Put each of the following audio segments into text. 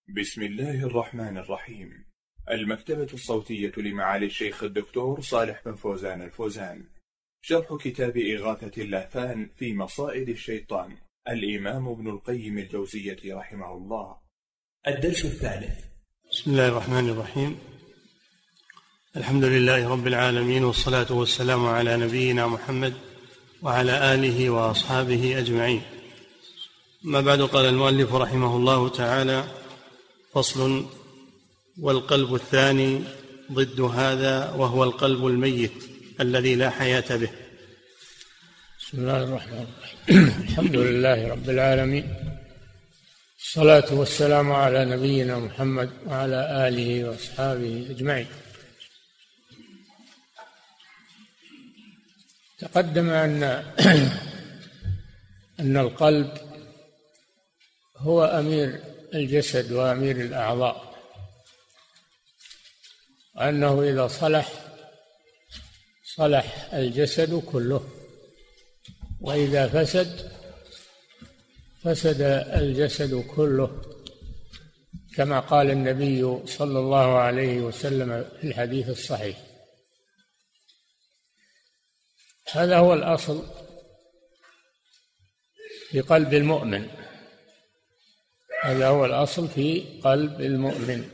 بسم الله الرحمن الرحيم. المكتبة الصوتية لمعالي الشيخ الدكتور صالح بن فوزان الفوزان. شرح كتاب إغاثة اللهفان في مصائد الشيطان، الإمام ابن القيم الجوزية رحمه الله. الدرس الثالث. بسم الله الرحمن الرحيم. الحمد لله رب العالمين، والصلاة والسلام على نبينا محمد وعلى آله وأصحابه أجمعين. ما بعد، قال المؤلف رحمه الله تعالى: فصل: والقلب الثاني ضد هذا، وهو القلب الميت الذي لا حياة به. بسم الله الرحمن الرحيم. الحمد لله رب العالمين، الصلاة والسلام على نبينا محمد وعلى آله وأصحابه أجمعين. تقدم أن القلب هو أمير الجسد وأمير الأعضاء، وأنه إذا صلح الجسد كله، وإذا فسد الجسد كله، كما قال النبي صلى الله عليه وسلم في الحديث الصحيح. هذا هو الأصل في قلب المؤمن، هذا هو الأصل في قلب المؤمن.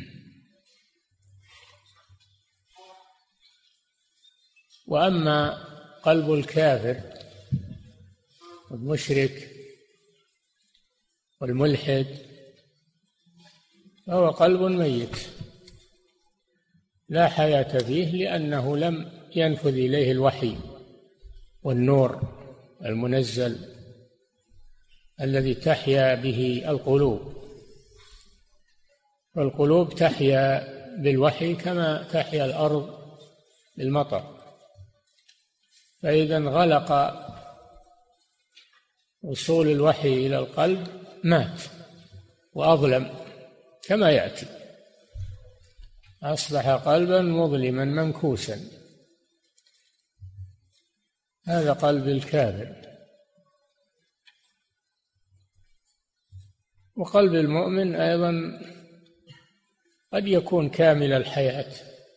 وأما قلب الكافر والمشرك والملحد فهو قلب ميت لا حياة فيه، لأنه لم ينفذ إليه الوحي والنور المنزل الذي تحيا به القلوب، والقلوب تحيا بالوحي كما تحيا الأرض بالمطر. فإذا انغلق وصول الوحي إلى القلب مات وأظلم كما يأتي، أصبح قلبا مظلما منكوسا. هذا قلب الكافر. وقلب المؤمن أيضا قد يكون كامل الحياة،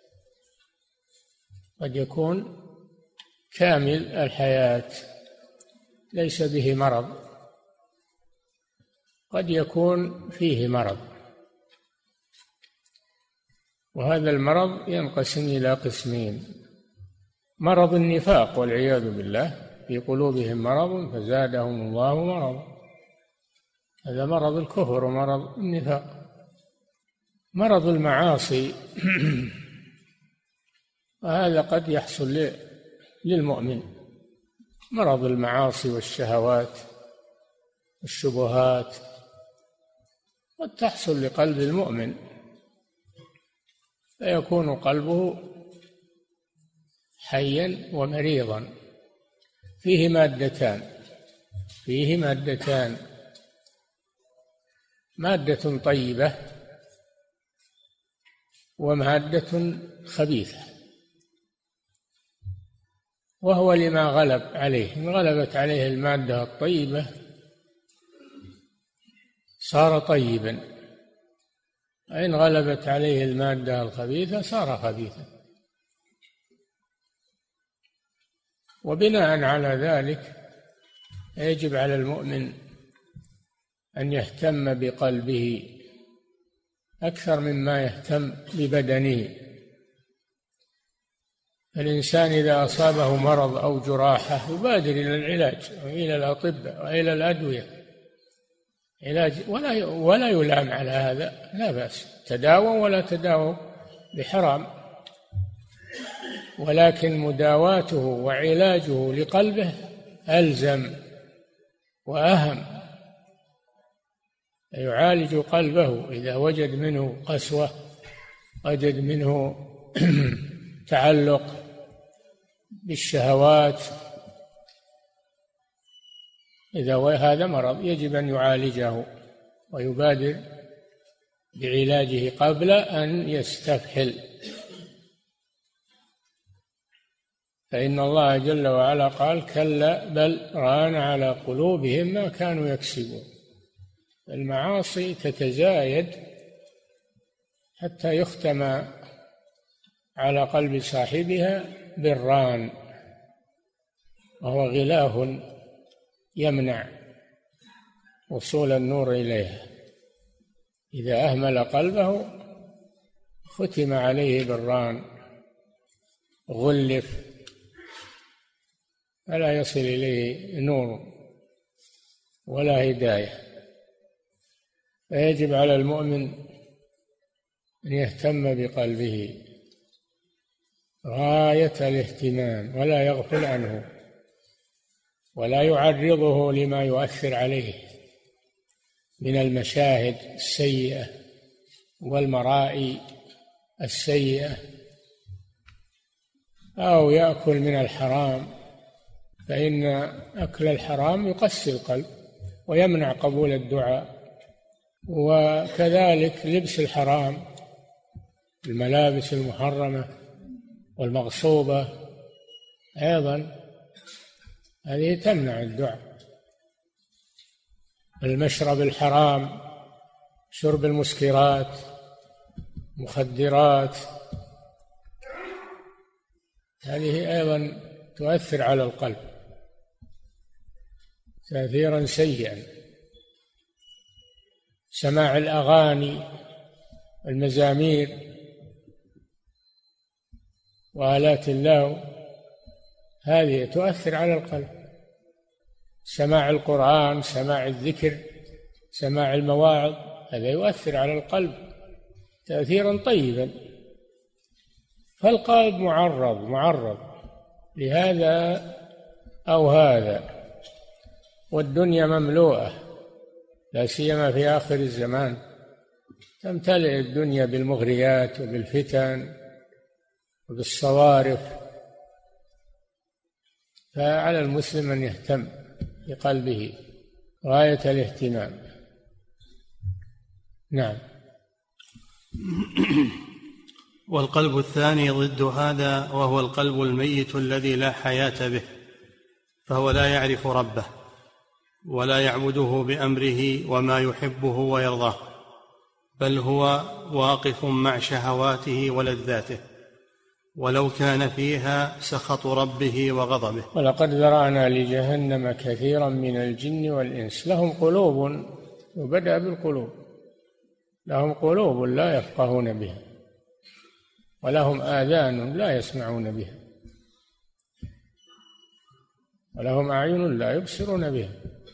قد يكون كامل الحياة ليس به مرض، قد يكون فيه مرض، وهذا المرض ينقسم إلى قسمين: مرض النفاق والعياذ بالله، في قلوبهم مرض فزادهم الله مرضا، هذا مرض الكفر ومرض النفاق. مرض المعاصي وهذا قد يحصل للمؤمن، مرض المعاصي والشهوات والشبهات قد تحصل لقلب المؤمن، فيكون قلبه حيا ومريضا. فيه مادتان: مادة طيبة ومادة خبيثة، وهو لما غلب عليه. إن غلبت عليه المادة الطيبة صار طيبا، وإن غلبت عليه المادة الخبيثة صار خبيثا. وبناء على ذلك يجب على المؤمن أن يهتم بقلبه أكثر مما يهتم ببدنه. الإنسان إذا أصابه مرض أو جراحة يبادر إلى العلاج وإلى الأطباء وإلى الأدوية، علاج ولا يلام على هذا، لا بأس، تداووا ولا تداووا بحرام، ولكن مداواته وعلاجه لقلبه ألزم وأهم. يعالج قلبه إذا وجد منه قسوة، وجد منه تعلق بالشهوات، إذا هذا مرض يجب أن يعالجه ويبادر بعلاجه قبل أن يستفحل. فإن الله جل وعلا قال: كلا بل ران على قلوبهم ما كانوا يكسبون. المعاصي تتزايد حتى يختم على قلب صاحبها بالران، وهو غلاف يمنع وصول النور إليها. إذا أهمل قلبه ختم عليه بالران، غلف فلا يصل إليه نور ولا هداية. فيجب على المؤمن أن يهتم بقلبه غاية الاهتمام ولا يغفل عنه، ولا يعرضه لما يؤثر عليه من المشاهد السيئة والمرائي السيئة، أو يأكل من الحرام، فإن أكل الحرام يقسي القلب ويمنع قبول الدعاء. وكذلك لبس الحرام، الملابس المحرمة والمغصوبة أيضا هذه تمنع الدعاء. المشرب الحرام، شرب المسكرات، مخدرات، هذه أيضا تؤثر على القلب تأثيرا سيئا. سماع الأغاني، المزامير وآلات اللهو، هذه تؤثر على القلب. سماع القرآن، سماع الذكر، سماع المواعظ، هذا يؤثر على القلب تأثيرا طيبا. فالقلب معرض لهذا أو هذا، والدنيا مملوءة لا سيما في آخر الزمان، تمتلئ الدنيا بالمغريات وبالفتن وبالصوارف. فعلى المسلم أن يهتم بقلبه غاية الاهتمام. نعم. والقلب الثاني ضد هذا، وهو القلب الميت الذي لا حياة به، فهو لا يعرف ربه ولا يعبده بأمره وما يحبه ويرضاه، بل هو واقف مع شهواته ولذاته، ولو كان فيها سخط ربه وغضبه. ولقد ذرأنا لجهنم كثيرا من الجن والإنس لهم قلوب، وبدأ بالقلوب، لهم قلوب لا يفقهون بها، ولهم آذان لا يسمعون بها، ولهم أعين لا يبصرون بها.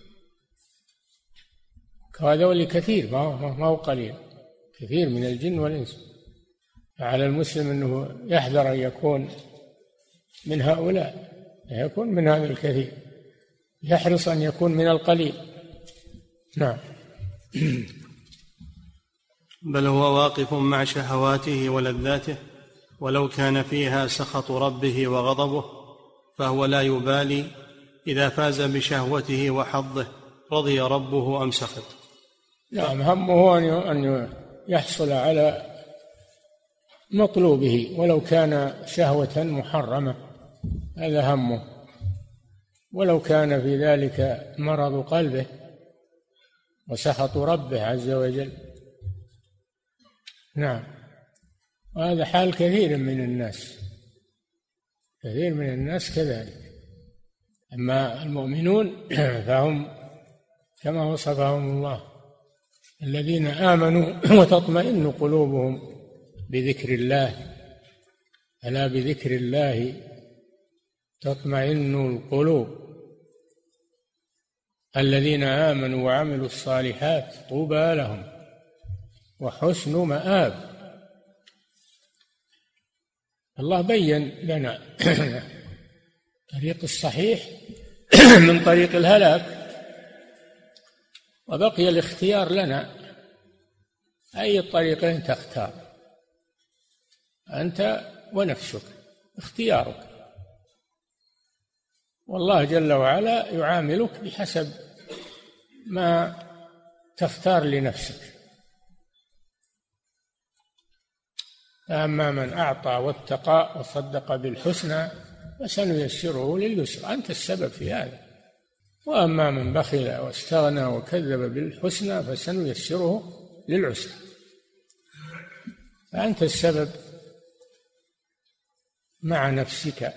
هذول كثير، ما هو قليل، كثير من الجن والإنس. فعلى المسلم أنه يحذر أن يكون من هؤلاء، يكون من هذا الكثير، يحرص أن يكون من القليل. نعم. بل هو واقف مع شهواته ولذاته، ولو كان فيها سخط ربه وغضبه، فهو لا يبالي إذا فاز بشهوته وحظه، رضي ربه أم سخط. نعم، همه أن يحصل على مطلوبه ولو كان شهوة محرمة، هذا همه، ولو كان في ذلك مرض قلبه وسخط ربه عز وجل. نعم. وهذا حال كثير من الناس، كثير من الناس كذلك. أما المؤمنون فهم كما وصفهم الله، الذين آمنوا وتطمئن قلوبهم بذكر الله، ألا بذكر الله تطمئن القلوب. الذين آمنوا وعملوا الصالحات طوبى لهم وحسن مآب. الله بين لنا طريق الصحيح من طريق الهلاك، وبقي الاختيار لنا، أي الطريقين تختار أنت ونفسك، اختيارك، والله جل وعلا يعاملك بحسب ما تختار لنفسك. فأما من أعطى واتقى وصدق بالحسنى فسنيسره لليسرى. أنت السبب في هذا، وأما من بخل واستغنى وكذب بالحسنى فسنيسره للعسرى. فأنت السبب مع نفسك،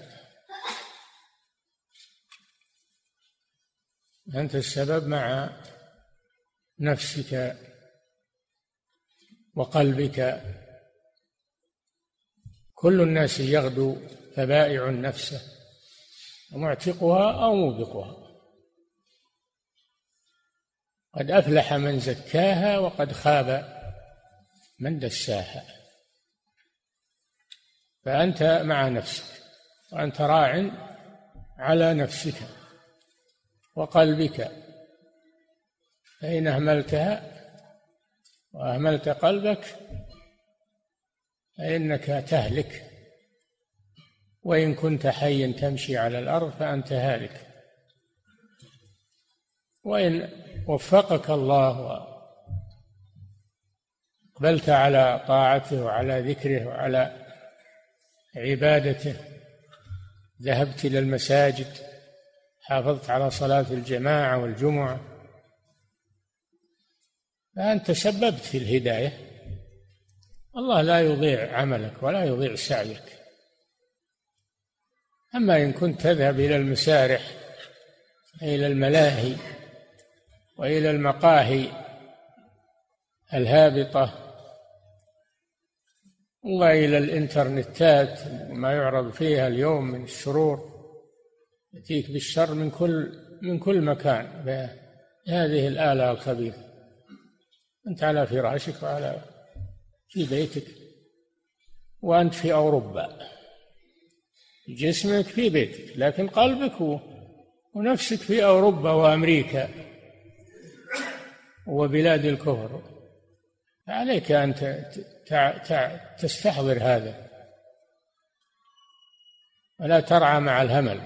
أنت السبب مع نفسك وقلبك. كل الناس يغدو فبائع نفسه ومعتقها أو موبقها. قد أفلح من زكاها وقد خاب من دساها. فأنت مع نفسك، وأنت راع على نفسك وقلبك، فإن أهملتها وأهملت قلبك فإنك تهلك، وإن كنت حيا تمشي على الأرض فأنت هالك. وإن وفقك الله وقبلت على طاعته وعلى ذكره وعلى عبادته، ذهبت إلى المساجد، حافظت على صلاة الجماعة والجمعة، فأنت سببت في الهداية. الله لا يضيع عملك ولا يضيع سعيك. أما إن كنت تذهب إلى المسارح، إلى الملاهي وإلى المقاهي الهابطة وإلى الإنترنتات ما يعرض فيها اليوم من الشرور، يأتيك بالشر من كل مكان بهذه الآلة الخبيثة. أنت على فراشك في بيتك، وأنت في أوروبا، جسمك في بيتك لكن قلبك ونفسك في أوروبا وأمريكا وبلاد الكفر. عليك أن تستحضر هذا ولا ترعى مع الهمل.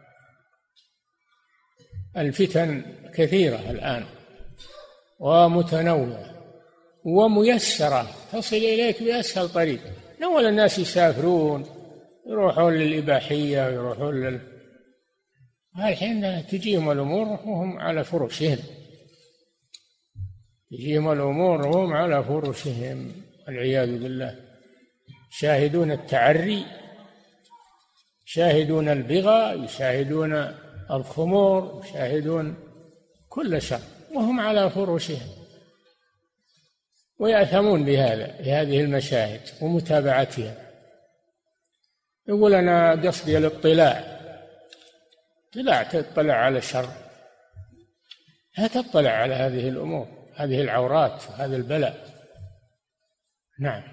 الفتن كثيرة الآن ومتنوعة وميسرة، تصل إليك بأسهل طريق. أول الناس يسافرون، يروحون للإباحية ويروحون الحين تجيهم الأمور وهم على فرشهم، تجيهم الأمور وهم على فرشهم والعياذ بالله. يشاهدون التعري، يشاهدون البغى، يشاهدون الخمور، يشاهدون كل شر وهم على فرشهم، ويأثمون بهذه المشاهد ومتابعتها. يقول أنا قصدي الاطلاع، تطلع على الشر، لا تطلع على هذه الأمور، هذه العورات، هذا البلاء. نعم.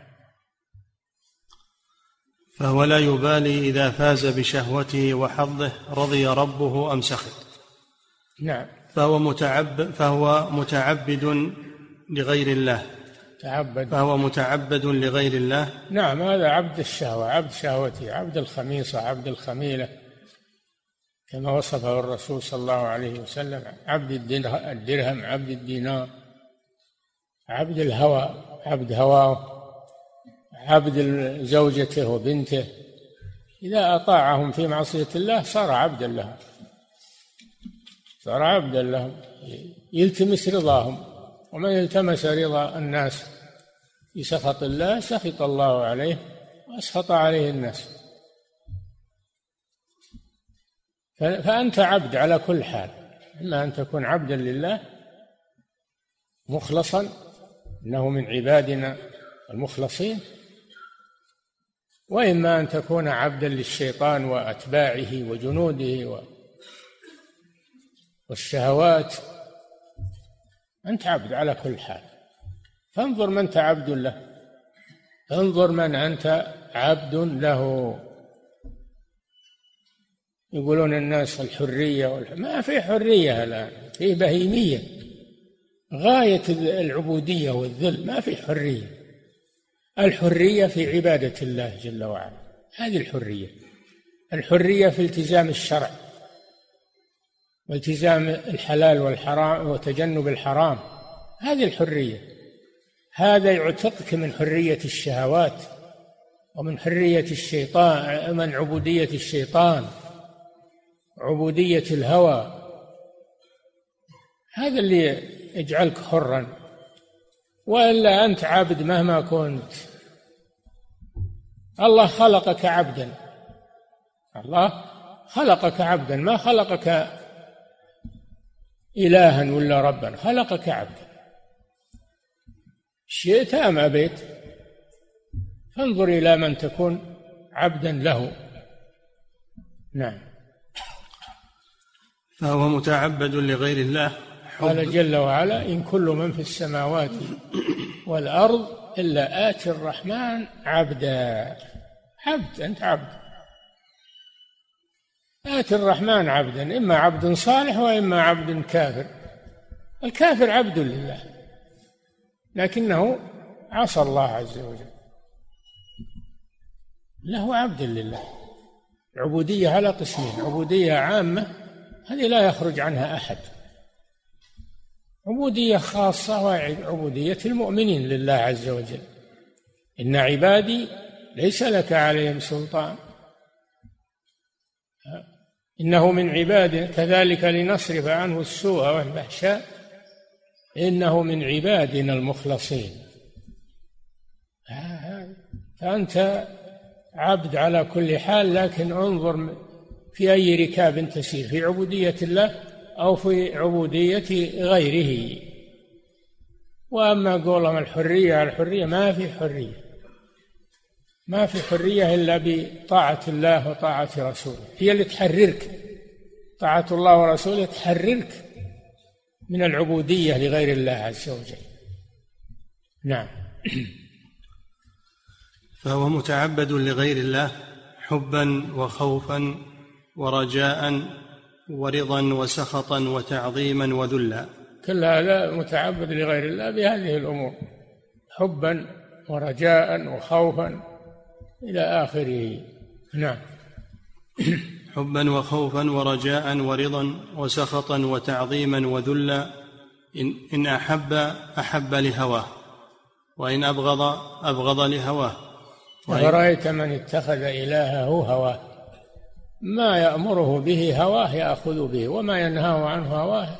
فهو لا يبالي إذا فاز بشهوته وحظه رضي ربه أم سخط. نعم. فهو متعبد لغير الله. فهو متعبد لغير الله. نعم، هذا عبد الشهوة، عبد شهوته، عبد الخميصة، عبد الخميلة، كما وصفه الرسول صلى الله عليه وسلم. عبد الدرهم، عبد الدينار، عبد الهوى، عبد هواه، عبد زوجته وبنته. إذا أطاعهم في معصية الله صار عبدا لهم، صار عبدا لهم، يلتمس رضاهم. ومن التمس رضا الناس بسخط الله سخط الله عليه وأسخط عليه الناس. فأنت عبد على كل حال، إما أن تكون عبدا لله مخلصا، إنه من عبادنا المخلصين، وإما أن تكون عبدا للشيطان وأتباعه وجنوده والشهوات. أنت عبد على كل حال. فانظر من أنت عبد له، انظر من أنت عبد له. يقولون الناس الحرية ما في حرية الآن، في بهيمية، غاية العبودية والذل، ما في حرية. الحرية في عبادة الله جل وعلا، هذه الحرية. الحرية في التزام الشرع والتزام الحلال والحرام وتجنب الحرام، هذه الحرية. هذا يعتقك من حرية الشهوات ومن حرية الشيطان، من عبودية الشيطان، عبودية الهوى. هذا اللي يجعلك حرا، وإلا أنت عبد مهما كنت. الله خلقك عبدا، الله خلقك عبدا، ما خلقك إلها ولا ربا، خلقك عبدا، شئت أم أبيت. فانظر إلى من تكون عبدا له. نعم. فهو متعبد لغير الله. قال جل وعلا: إن كل من في السماوات والأرض إلا آتي الرحمن عبدا. عبد، أنت عبد. آتي الرحمن عبدا، إما عبد صالح وإما عبد كافر. الكافر عبد لله لكنه عصى الله عز وجل، له عبد لله. العبودية على قسمين: عبودية عامة هذه لا يخرج عنها أحد، عبودية خاصة وعبودية المؤمنين لله عز وجل. إن عبادي ليس لك عليهم سلطان، إنه من عبادنا كذلك لنصرف عنه السوء والفحشاء إنه من عبادنا المخلصين. فأنت عبد على كل حال، لكن انظر في أي ركاب تسير، في عبودية الله أو في عبودية غيره. وأما قولهم الحرية ما في حرية، ما في حرية إلا بطاعة الله وطاعة رسوله، هي اللي تحررك. طاعة الله ورسوله تحررك من العبودية لغير الله عز وجل. نعم. فهو متعبد لغير الله حبا وخوفا ورجاء ورضا وسخطا وتعظيما وذلا. كل هذا متعبد لغير الله بهذه الأمور: حبا ورجاء وخوفا إلى آخره. نعم. حبا وخوفا ورجاء ورضا وسخطا وتعظيما وذلا. إن أحب لهواه، وإن أبغض لهواه. أفرأيت من اتخذ إلهه هواه، ما يأمره به هواه يأخذ به، وما ينهاه عنه هواه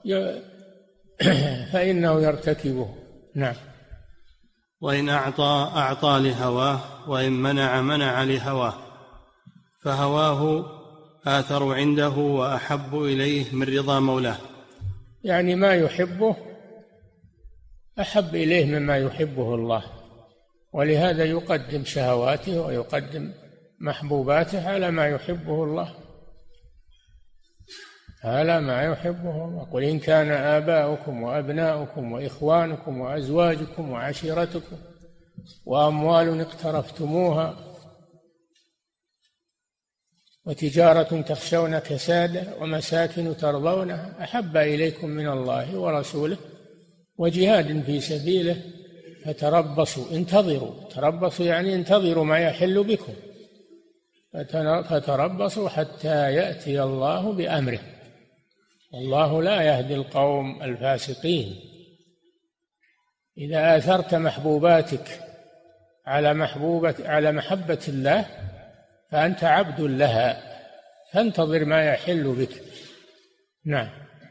فإنه يرتكبه. نعم. وإن أعطى لهواه، وإن منع لهواه. فهواه آثر عنده وأحب إليه من رضا مولاه. يعني ما يحبه أحب إليه مما يحبه الله، ولهذا يقدم شهواته ويقدم محبوباته على ما يحبه الله، على ما يحبه الله. قل إن كان آباؤكم وأبناؤكم وإخوانكم وأزواجكم وعشيرتكم وأموال اقترفتموها وتجارة تخشون كسادها ومساكن ترضونها أحب إليكم من الله ورسوله وجهاد في سبيله فتربصوا، انتظروا. تربصوا يعني انتظروا ما يحل بكم، فتربصوا حتى يأتي الله بأمره، والله لا يهدي القوم الفاسقين. إذا آثرت محبوباتك على محبة الله فأنت عبد لها، فانتظر ما يحل بك. نعم.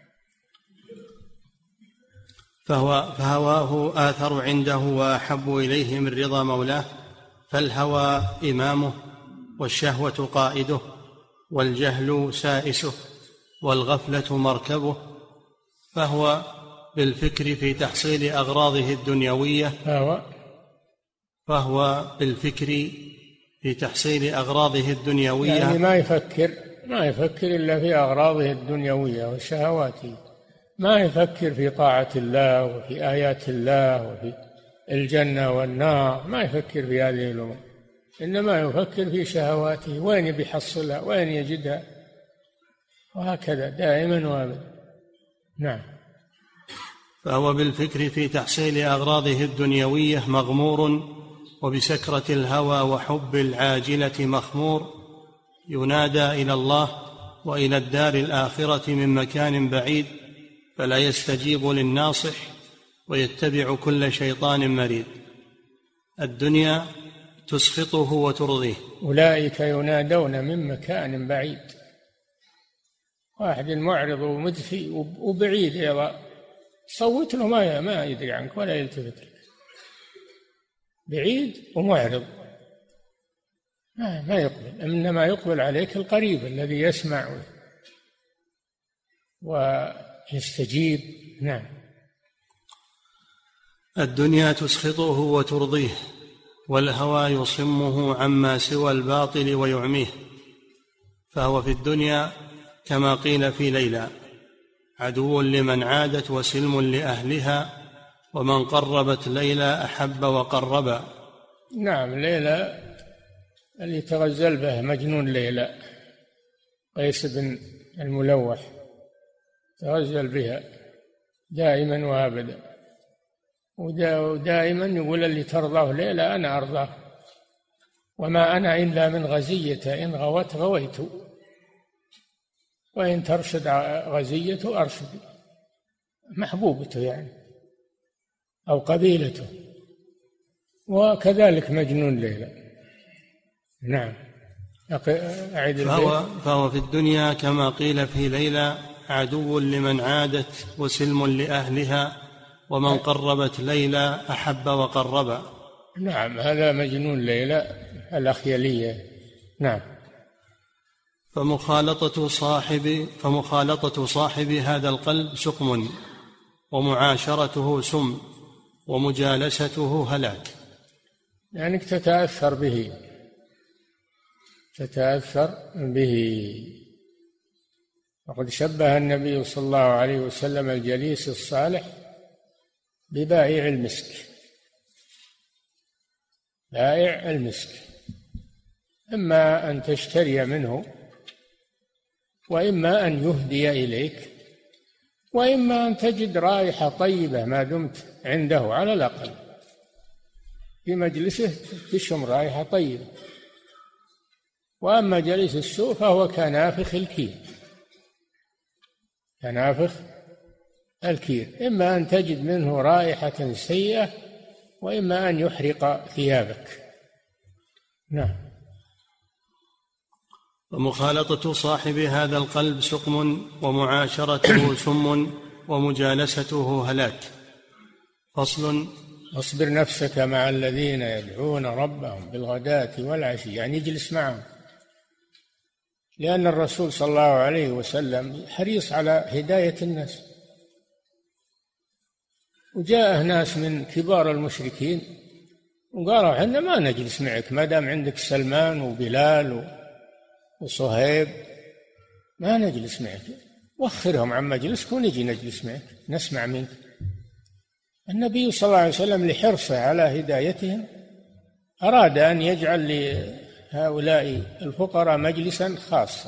فهواه آثر عنده وأحب إليه من رضا مولاه. فالهوى إمامه، والشهوة قائده، والجهل سائسه، والغفلة مركبه. فهو بالفكر في تحصيل أغراضه الدنيوية يعني ما يفكر إلا في أغراضه الدنيوية وشهواته، ما يفكر في طاعة الله وفي آيات الله وفي الجنة والنار، ما يفكر في هذه الأمور، إنما يفكر في شهواته، وين بيحصلها، وين يجدها، وهكذا دائما وابدا. نعم. فهو بالفكر في تحصيل أغراضه الدنيوية مغمور، وبسكرة الهوى وحب العاجلة مخمور. ينادى إلى الله وإلى الدار الآخرة من مكان بعيد، فلا يستجيب للناصح، ويتبع كل شيطان مريد. الدنيا تسخطه وترضيه. أولئك ينادون من مكان بعيد، واحد معرض ومدفي وبعيد أيضا، صوت له ما يدري عنك ولا يلتفت لك، بعيد ومعرض ما يقبل، إنما يقبل عليك القريب الذي يسمع ويستجيب. نعم. الدنيا تسخطه وترضيه، والهوى يصمه عما سوى الباطل ويعميه، فهو في الدنيا كما قيل في ليلى عدو لمن عادت وسلم لأهلها، ومن قربت ليلى أحب وقربا. نعم، ليلى اللي تغزل به مجنون ليلى قيس بن الملوح، تغزل بها دائما وابدا، ودائما يقول اللي ترضاه ليلى أنا أرضاه، وما أنا إلا من غزية، إن غوت غويت، وإن ترشد غزية أرشد، محبوبته يعني أو قبيلته، وكذلك مجنون ليلى. نعم. أعيد فهو في الدنيا كما قيل في ليلى عدو لمن عادت وسلم لأهلها، ومن قربت ليلى أحب وقربا. نعم، هذا مجنون ليلى الأخيلية. نعم. فمخالطة صاحب هذا القلب سقم، ومعاشرته سم، ومجالسته هلاك. يعني تتأثر به. وقد شبه النبي صلى الله عليه وسلم الجليس الصالح ببائع المسك. بائع المسك إما أن تشتري منه، وإما أن يهدي إليك، وإما أن تجد رائحة طيبة ما دمت عنده، على الأقل في مجلسه تشم رائحة طيبة. وأما جليس السوء فهو كنافخ الكير، إما أن تجد منه رائحة سيئة، وإما أن يحرق ثيابك. نعم. ومخالطة صاحب هذا القلب سقم، ومعاشرته سم، ومجالسته هلاك. فصل. واصبر نفسك مع الذين يدعون ربهم بالغداة والعشي، يعني اجلس معهم، لأن الرسول صلى الله عليه وسلم حريص على هداية الناس. وجاء ناس من كبار المشركين وقالوا احنا ما نجلس معك ما دام عندك سلمان وبلال وصهيب، ما نجلس معك، وخرهم عن مجلسك ونجي نجلس معك نسمع منك. النبي صلى الله عليه وسلم لحرصه على هدايتهم أراد أن يجعل لهؤلاء الفقراء مجلسا خاصا،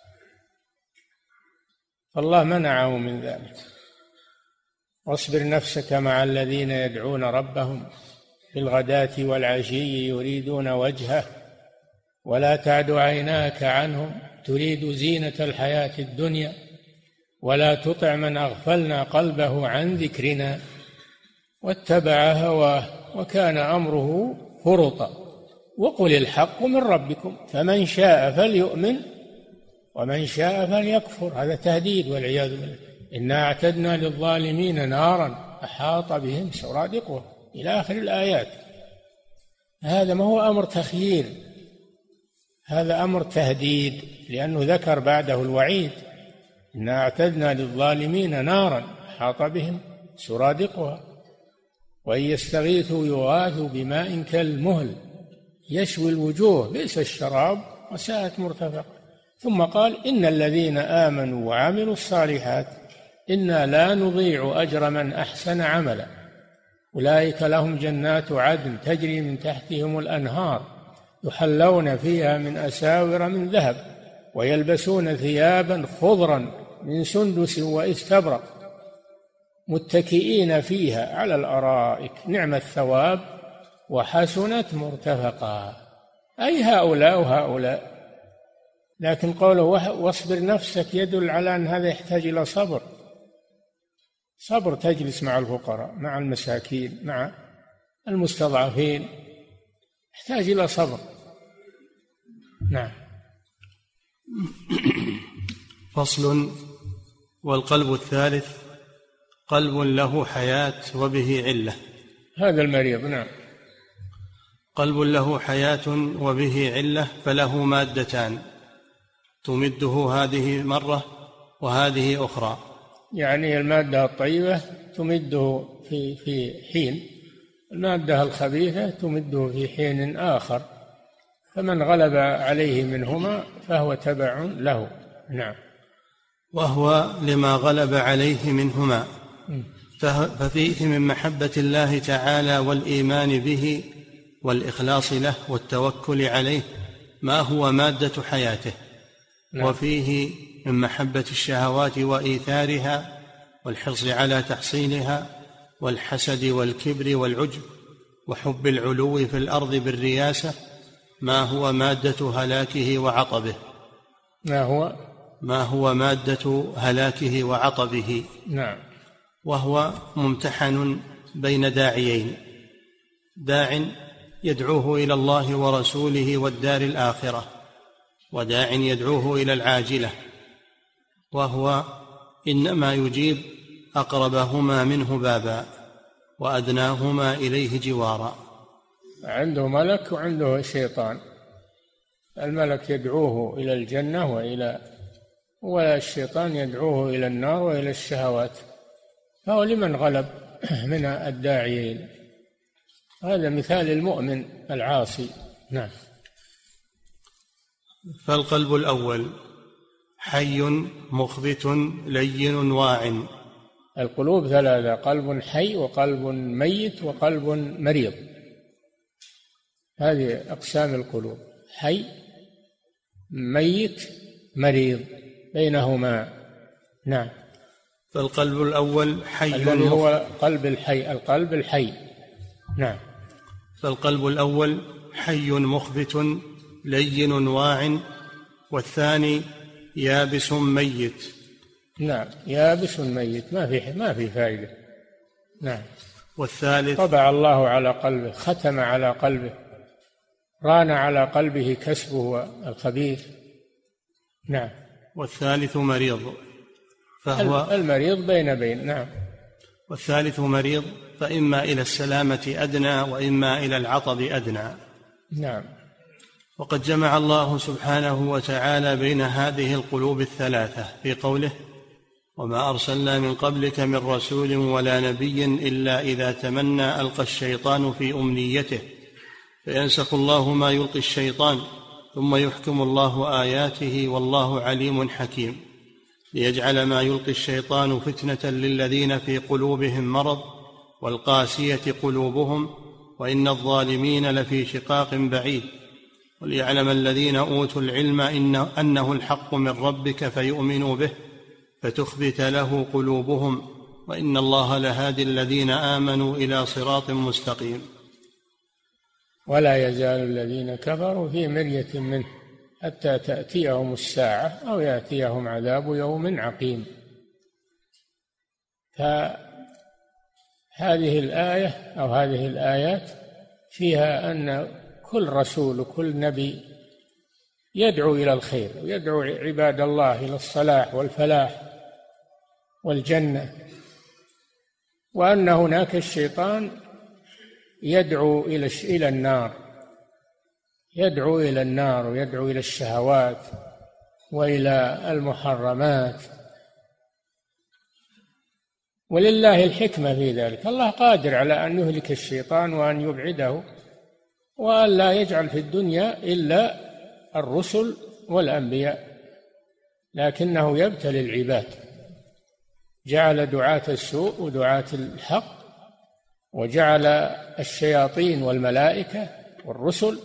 فالله منعه من ذلك. واصبر نفسك مع الذين يدعون ربهم بالغداة والعشي يريدون وجهه ولا تعد عيناك عنهم تريد زينة الحياة الدنيا ولا تطع من أغفلنا قلبه عن ذكرنا واتبع هواه وكان أمره فرطا وقل الحق من ربكم فمن شاء فليؤمن ومن شاء فليكفر. هذا تهديد والعياذ بالله. إنا أعتدنا للظالمين نارا أحاط بهم سرادقها إلى آخر الآيات. هذا ما هو أمر تخيير، هذا أمر تهديد، لأنه ذكر بعده الوعيد. إنا أعتدنا للظالمين نارا أحاط بهم سرادقها وإن يستغيثوا يغاثوا بماء كالمهل يشوي الوجوه بئس الشراب وساءت مرتفقا. ثم قال إن الذين آمنوا وعملوا الصالحات إنا لا نضيع أجر من أحسن عملا أولئك لهم جنات عدن تجري من تحتهم الأنهار يحلون فيها من أساور من ذهب ويلبسون ثيابا خضرا من سندس واستبرق متكئين فيها على الأرائك نعم الثواب وحسنت مرتفقا. أي هؤلاء وهؤلاء. لكن قوله واصبر نفسك يدل على أن هذا يحتاج إلى صبر، تجلس مع الفقراء مع المساكين مع المستضعفين، يحتاج إلى صبر. نعم. فصل. والقلب الثالث قلب له حياة وبه علة. هذا المريض. نعم. قلب له حياة وبه علة، فله مادتان تمده هذه مرة وهذه أخرى. يعني المادة الطيبة تمده في حين، المادة الخبيثة تمده في حين آخر، فمن غلب عليه منهما فهو تبع له. نعم. وهو لما غلب عليه منهما، ففيه من محبة الله تعالى والإيمان به والإخلاص له والتوكل عليه ما هو مادة حياته. نعم. وفيه من محبة الشهوات وإيثارها والحرص على تحصيلها والحسد والكبر والعجب وحب العلو في الأرض بالرياسة ما هو مادة هلاكه وعطبه. ما هو مادة هلاكه وعطبه. نعم. وهو ممتحن بين داعيين: داع يدعوه إلى الله ورسوله والدار الآخرة، وداع يدعوه إلى العاجلة، وهو إنما يجيب أقربهما منه بابا وأدناهما إليه جوارا. عنده ملك وعنده شيطان، الملك يدعوه إلى الجنة والشيطان يدعوه إلى النار وإلى الشهوات، فهو لمن غلب من الداعيين. هذا مثال المؤمن العاصي. نعم. فالقلب الأول حي مخبت لين واع. القلوب ثلاثة: قلب حي وقلب ميت وقلب مريض. هذه أقسام القلوب: حي ميت مريض، بينهما. نعم. فالقلب الأول حي الذي هو قلب الحي، القلب الحي. نعم. فالقلب الأول حي مخبت لين واع، والثاني يابس ميت. نعم، يابس ميت، ما في فائدة. نعم. والثالث طبع الله على قلبه، ختم على قلبه، ران على قلبه كسبه الخبيث. نعم. والثالث مريض، فهو المريض بين. نعم. والثالث مريض، فإما إلى السلامة أدنى وإما إلى العطب أدنى. نعم. وقد جمع الله سبحانه وتعالى بين هذه القلوب الثلاثة في قوله: وما أرسلنا من قبلك من رسول ولا نبي إلا إذا تمنى ألقى الشيطان في أمنيته فينسخ الله ما يلقي الشيطان ثم يحكم الله آياته والله عليم حكيم، ليجعل ما يلقي الشيطان فتنة للذين في قلوبهم مرض والقاسية قلوبهم وإن الظالمين لفي شقاق بعيد، وليعلم الذين أوتوا العلم أنه الحق من ربك فيؤمنوا به فتخبت له قلوبهم وإن الله لهادي الذين آمنوا إلى صراط مستقيم. ولا يزال الذين كفروا في مرية منه حتى تأتيهم الساعة أو يأتيهم عذاب يوم عقيم. فهذه الآية أو هذه الآيات فيها أن كل رسول وكل نبي يدعو إلى الخير ويدعو عباد الله إلى الصلاح والفلاح والجنة، وأن هناك الشيطان يدعو إلى النار، يدعو إلى النار ويدعو إلى الشهوات وإلى المحرمات، ولله الحكمة في ذلك. الله قادر على أن يهلك الشيطان وأن يبعده وأن لا يجعل في الدنيا إلا الرسل والأنبياء، لكنه يبتلي العباد، جعل دعاة السوء ودعاة الحق، وجعل الشياطين والملائكة والرسل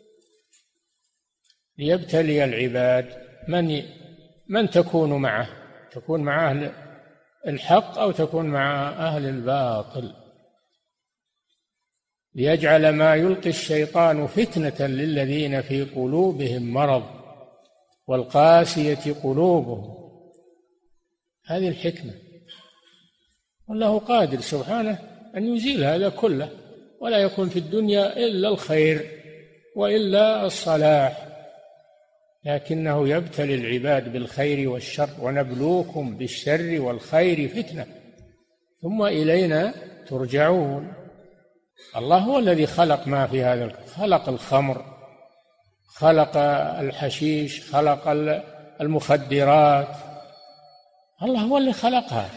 ليبتلي العباد من تكون معه، تكون مع أهل الحق أو تكون مع أهل الباطل، ليجعل ما يلقي الشيطان فتنة للذين في قلوبهم مرض والقاسية قلوبهم. هذه الحكمة، والله قادر سبحانه أن يزيل هذا كله ولا يكون في الدنيا إلا الخير وإلا الصلاح. لكنه يبتلي العباد بالخير والشر، ونبلوكم بالشر والخير فتنة ثم إلينا ترجعون. الله هو الذي خلق ما في هذا، خلق الخمر، خلق الحشيش، خلق المخدرات، الله هو اللي خلقها.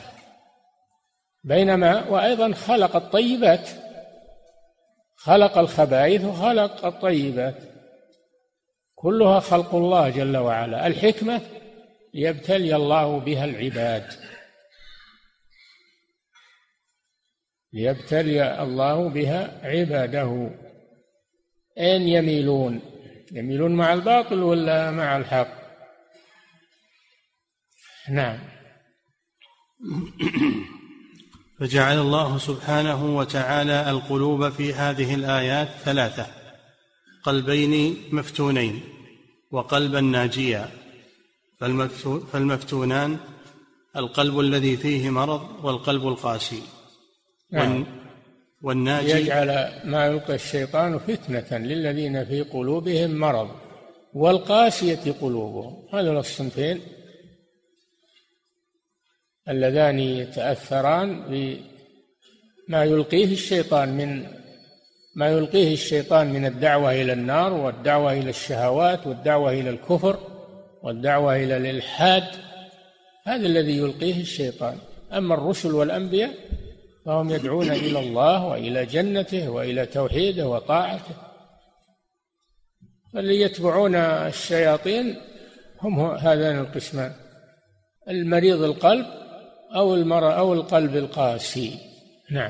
بينما وأيضا خلق الطيبات، خلق الخبائث وخلق الطيبات، كلها خلق الله جل وعلا. الحكمة ليبتلي الله بها العباد، ليبتلي الله بها عباده. أين يميلون؟ يميلون مع الباطل ولا مع الحق؟ نعم. فجعل الله سبحانه وتعالى القلوب في هذه الآيات ثلاثة: قلبين مفتونين وقلبا ناجيا. فالمفتونان القلب الذي فيه مرض والقلب القاسي. نعم. والناجي يجعل ما يلقي الشيطان فتنة للذين في قلوبهم مرض والقاسية قلوبهم. هذول الصنفين اللذان يتأثران بما يلقيه الشيطان من الدعوة إلى النار والدعوة إلى الشهوات والدعوة إلى الكفر والدعوة إلى الإلحاد. هذا الذي يلقيه الشيطان. أما الرسل والأنبياء فهم يدعون إلى الله وإلى جنته وإلى توحيده وطاعته. فاللي يتبعون الشياطين هم هذان القسمان: المريض القلب أو القلب القاسي. نعم.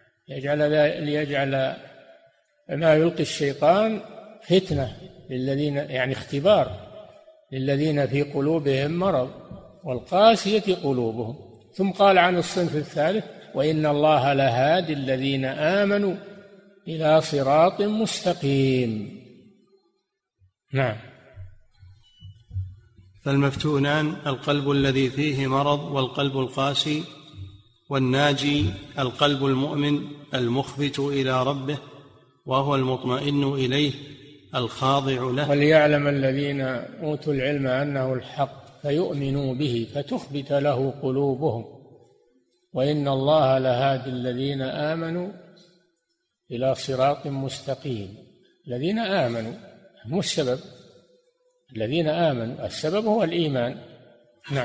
ليجعل ما يلقي الشيطان فتنة للذين، يعني اختبار للذين في قلوبهم مرض والقاسية قلوبهم. ثم قال عن الصنف الثالث: وإن الله لهادي الذين آمنوا إلى صراط مستقيم. نعم. فالمفتونان القلب الذي فيه مرض والقلب القاسي، والناجي القلب المؤمن المخبت إلى ربه وهو المطمئن إليه الخاضع له. وليعلم الذين أوتوا العلم أنه الحق فيؤمنوا به فتخبت له قلوبهم وإن الله لهادي الذين آمنوا إلى صراط مستقيم. الذين آمنوا مو السبب، الذين آمنوا السبب هو الإيمان. نعم.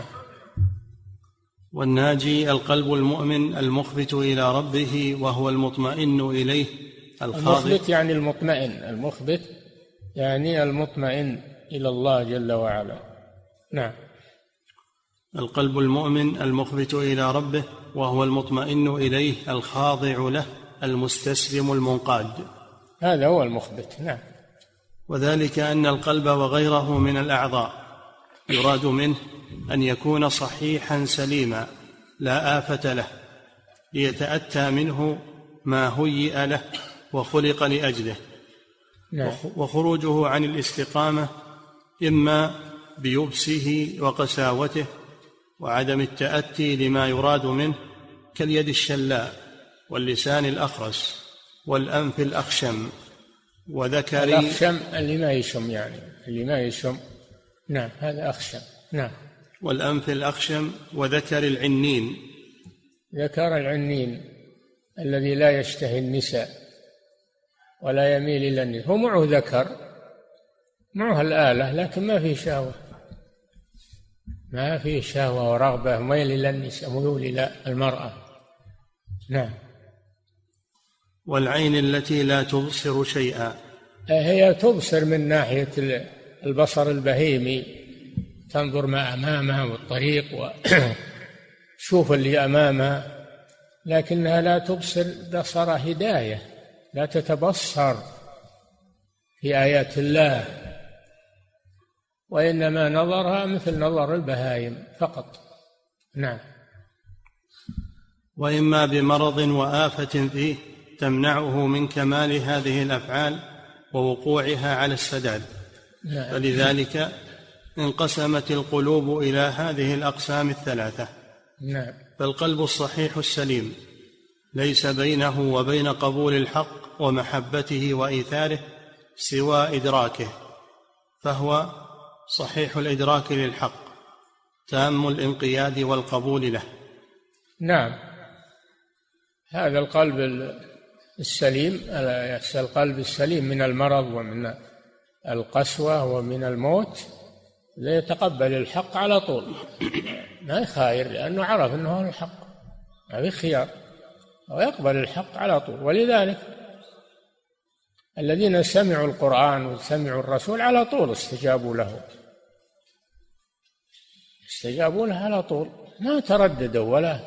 والناجي القلب المؤمن المخبت إلى ربه وهو المطمئن إليه الخاضع. المخبت يعني المطمئن، المخبت يعني المطمئن إلى الله جل وعلا. نعم. القلب المؤمن المخبت إلى ربه وهو المطمئن إليه الخاضع له المستسلم المنقاد. هذا هو المخبت. نعم. وذلك أن القلب وغيره من الأعضاء يراد منه أن يكون صحيحا سليما لا آفة له، ليتأتى منه ما هيئ له وخلق لأجله. نعم. وخروجه عن الاستقامة إما بيبسه وقساوته وعدم التأتي لما يراد منه، كاليد الشلاء واللسان الأخرس والأنف الأخشم وذكر الأخشم اللي ما يشم، يعني اللي ما يشم. نعم، هذا أخشم. نعم. والأنف الأخشم وذكر العنين. ذكر العنين الذي لا يشتهي النساء ولا يميل إلى النساء. هو معه ذكر، معه الآلة، لكن ما فيه شهوة، ما فيه شهوة ورغبة ميل إلى النساء، ميول إلى المرأة. نعم. والعين التي لا تبصر شيئا. هي تبصر من ناحية البصر البهيمي، تنظر ما أمامها والطريق وشوف اللي أمامها، لكنها لا تبصر بصر هداية، لا تتبصر في آيات الله، وإنما نظرها مثل نظر البهائم فقط. نعم. وإما بمرض وآفة فيه تمنعه من كمال هذه الأفعال ووقوعها على السداد. نعم. فلذلك انقسمت القلوب إلى هذه الأقسام الثلاثة. نعم. فالقلب الصحيح السليم ليس بينه وبين قبول الحق ومحبته وإيثاره سوى إدراكه، فهو صحيح الإدراك للحق تام الانقياد والقبول له. نعم، هذا القلب السليم، القلب السليم من المرض ومن القسوة ومن الموت لا يتقبل الحق على طول، ما يخاير، لأنه عرف أنه هو الحق، ما في خيار، ويقبل الحق على طول. ولذلك الذين سمعوا القرآن وسمعوا الرسول على طول استجابوا له على طول، ما ترددوا ولا.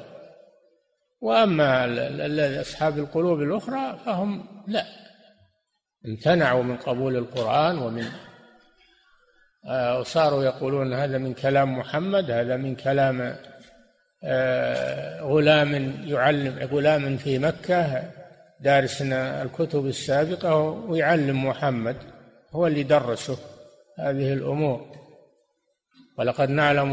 وأما أصحاب القلوب الأخرى فهم لا، امتنعوا من قبول القرآن وصاروا يقولون هذا من كلام محمد، هذا من كلام غلام في مكة دارسنا الكتب السابقة ويعلم محمد، هو اللي درسه هذه الأمور. ولقد نعلم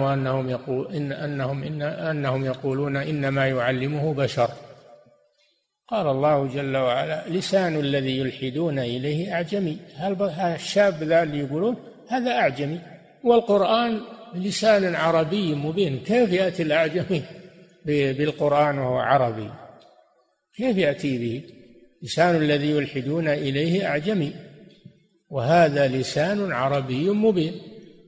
أنهم يقولون إنما يعلمه بشر. قال الله جل وعلا لسان الذي يلحدون إليه أعجمي. الشاب ذا اللي يقولون هذا أعجمي، والقرآن لسان عربي مبين، كيف يأتي الأعجمي بالقرآن وهو عربي؟ كيف يأتي به؟ لسان الذي يلحدون إليه أعجمي وهذا لسان عربي مبين.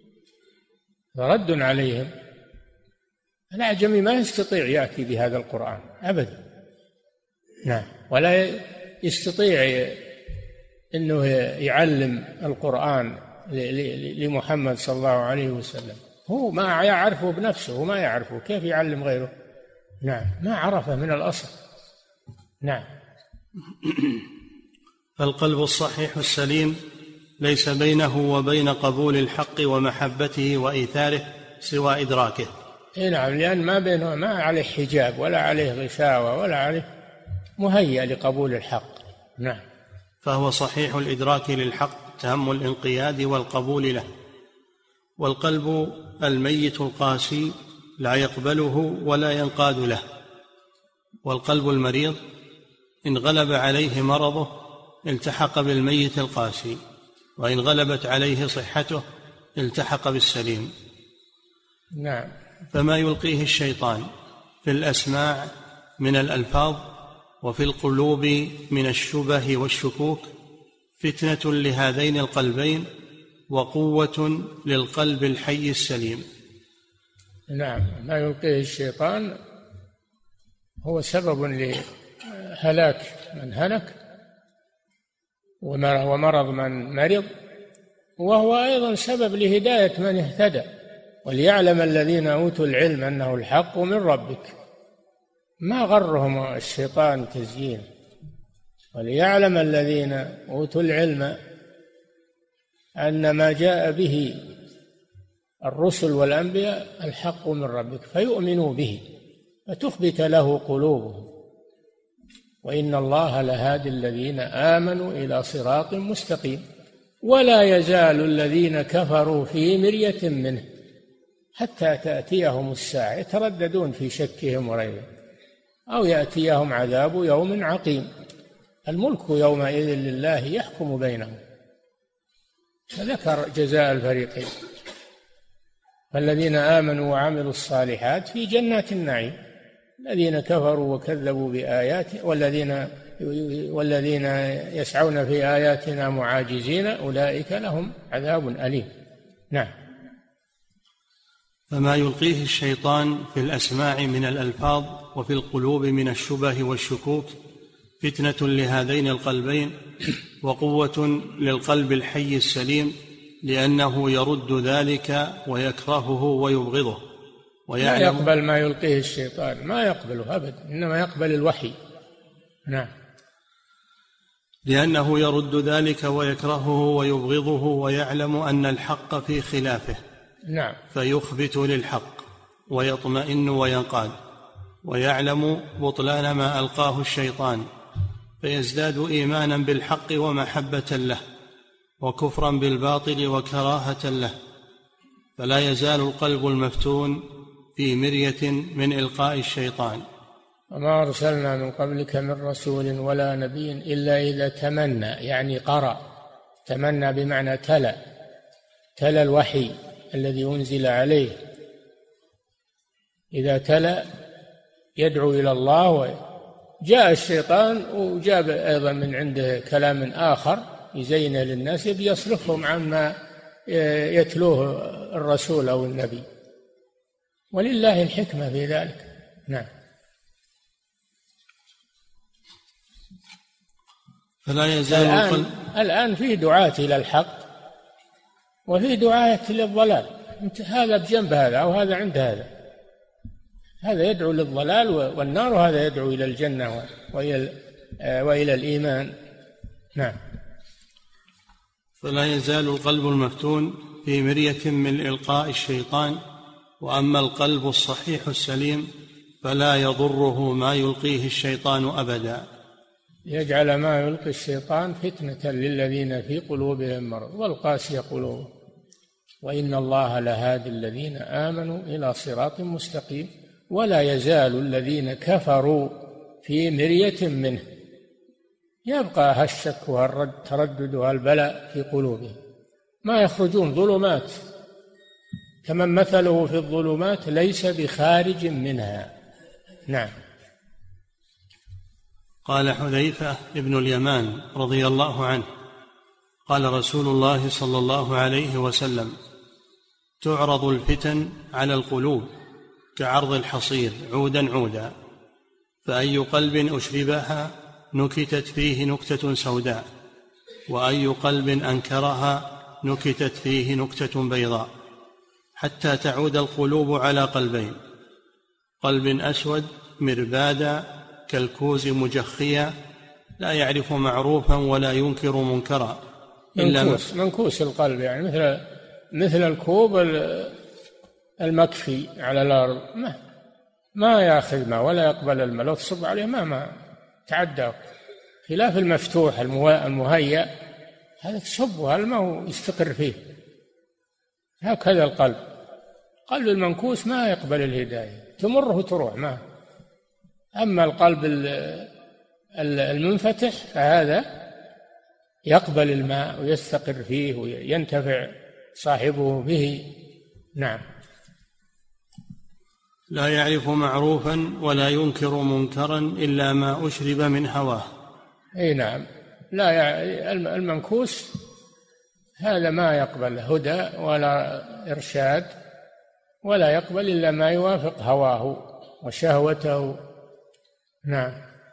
رد عليهم، الأعجمي ما يستطيع يأتي بهذا القرآن أبدا، نعم، ولا يستطيع أنه يعلم القرآن لمحمد صلى الله عليه وسلم، هو ما يعرفه بنفسه وما يعرفه، كيف يعلم غيره؟ نعم، ما عرفه من الأصل. نعم. فالقلب الصحيح السليم ليس بينه وبين قبول الحق ومحبته وإيثاره سوى إدراكه. نعم، لأن ما بينه، ما عليه حجاب ولا عليه غشاوة ولا عليه، مهيأ لقبول الحق. نعم. فهو صحيح الإدراك للحق تام الانقياد والقبول له. والقلب الميت القاسي لا يقبله ولا ينقاد له. والقلب المريض إن غلب عليه مرضه التحق بالميت القاسي، وإن غلبت عليه صحته التحق بالسليم. نعم. فما يلقيه الشيطان في الأسماع من الألفاظ وفي القلوب من الشبه والشكوك فتنة لهذين القلبين وقوة للقلب الحي السليم. نعم، ما يلقيه الشيطان هو سبب لهلاك من هلك ومرض من مرض، وهو أيضا سبب لهداية من اهتدى. وليعلم الذين أوتوا العلم أنه الحق من ربك، ما غرهم الشيطان تزيين. وليعلم الذين أوتوا العلم أن ما جاء به الرسل والأنبياء الحق من ربك، فيؤمنوا به فتخبت له قلوبهم، وإن الله لهادي الذين آمنوا إلى صراط مستقيم. ولا يزال الذين كفروا في مرية منه حتى تأتيهم الساعة، يترددون في شكهم وريبهم، أو يأتيهم عذاب يوم عقيم. الملك يومئذ لله يحكم بينهم. فذكر جزاء الفريقين، فالذين آمنوا وعملوا الصالحات في جنات النعيم، الذين كفروا وكذبوا بآياتنا والذين يسعون في آياتنا معاجزين أولئك لهم عذاب أليم. نعم. فما يلقيه الشيطان في الأسماع من الألفاظ وفي القلوب من الشبه والشكوك فتنة لهذين القلبين وقوة للقلب الحي السليم، لأنه يرد ذلك ويكرهه ويبغضه لا يقبل ما يلقيه الشيطان، ما يقبله أبدا، إنما يقبل الوحي. نعم. لأنه يرد ذلك ويكرهه ويبغضه ويعلم أن الحق في خلافه. نعم. فيخبت للحق ويطمئن وينقاد، ويعلم بطلان ما ألقاه الشيطان، فيزداد إيمانا بالحق ومحبة له، وكفرا بالباطل وكراهة له. فلا يزال القلب المفتون في مرية من إلقاء الشيطان. وما أرسلنا من قبلك من رسول ولا نبي إلا إذا تمنى، يعني قرأ، تمنى بمعنى تلا الوحي الذي أنزل عليه، إذا تلا يدعو إلى الله. وجاء الشيطان وجاب أيضا من عنده كلام آخر يزين للناس، يبي يصرفهم عما يتلوه الرسول أو النبي، ولله الحكمة في ذلك. نعم. فلا يزال الآن في دعاة إلى الحق وفي دعاة للضلال، هذا بجنب هذا أو هذا عند هذا، هذا يدعو للضلال والنار، وهذا يدعو إلى الجنة وإلى الإيمان. نعم. فلا يزال القلب المفتون في مرية من إلقاء الشيطان، وأما القلب الصحيح السليم فلا يضره ما يلقيه الشيطان أبدا. يجعل ما يلقي الشيطان فتنة للذين في قلوبهم مرض والقاسية قلوبهم، وإن الله لهادي الذين آمنوا إلى صراط مستقيم. ولا يزال الذين كفروا في مرية منه، يبقى هالشك وهالتردد وهالبلاء في قلوبهم، ما يخرجون، ظلمات، كمن مثله في الظلمات ليس بخارج منها. نعم. قال حذيفة ابن اليمان رضي الله عنه قال رسول الله صلى الله عليه وسلم: تعرض الفتن على القلوب كعرض الحصير عودا عودا، فأي قلب أشربها نكتت فيه نكتة سوداء، وأي قلب أنكرها نكتت فيه نكتة بيضاء، حتى تعود القلوب على قلبين: قلب أسود مربادا كالكوز مجخيا لا يعرف معروفا ولا ينكر منكرا إلا منكوس القلب، يعني مثل الكوب المكفي على الأرض، ما يأخذ ما ولا يقبل الماء، لو تصب عليه ما تعدى، خلاف المفتوح المهيأ، هذا تصبه الماء ويستقر فيه. هكذا القلب المنكوس ما يقبل الهداية، تمره وتروح ما. أما القلب المنفتح فهذا يقبل الماء ويستقر فيه وينتفع صاحبه به. نعم. لا يعرف معروفا ولا ينكر منكرا إلا ما أشرب من هواه. أي نعم. لا، المنكوس هذا ما يقبل هدى ولا إرشاد، ولا يقبل إلا ما يوافق هواه وشهوته. نعم.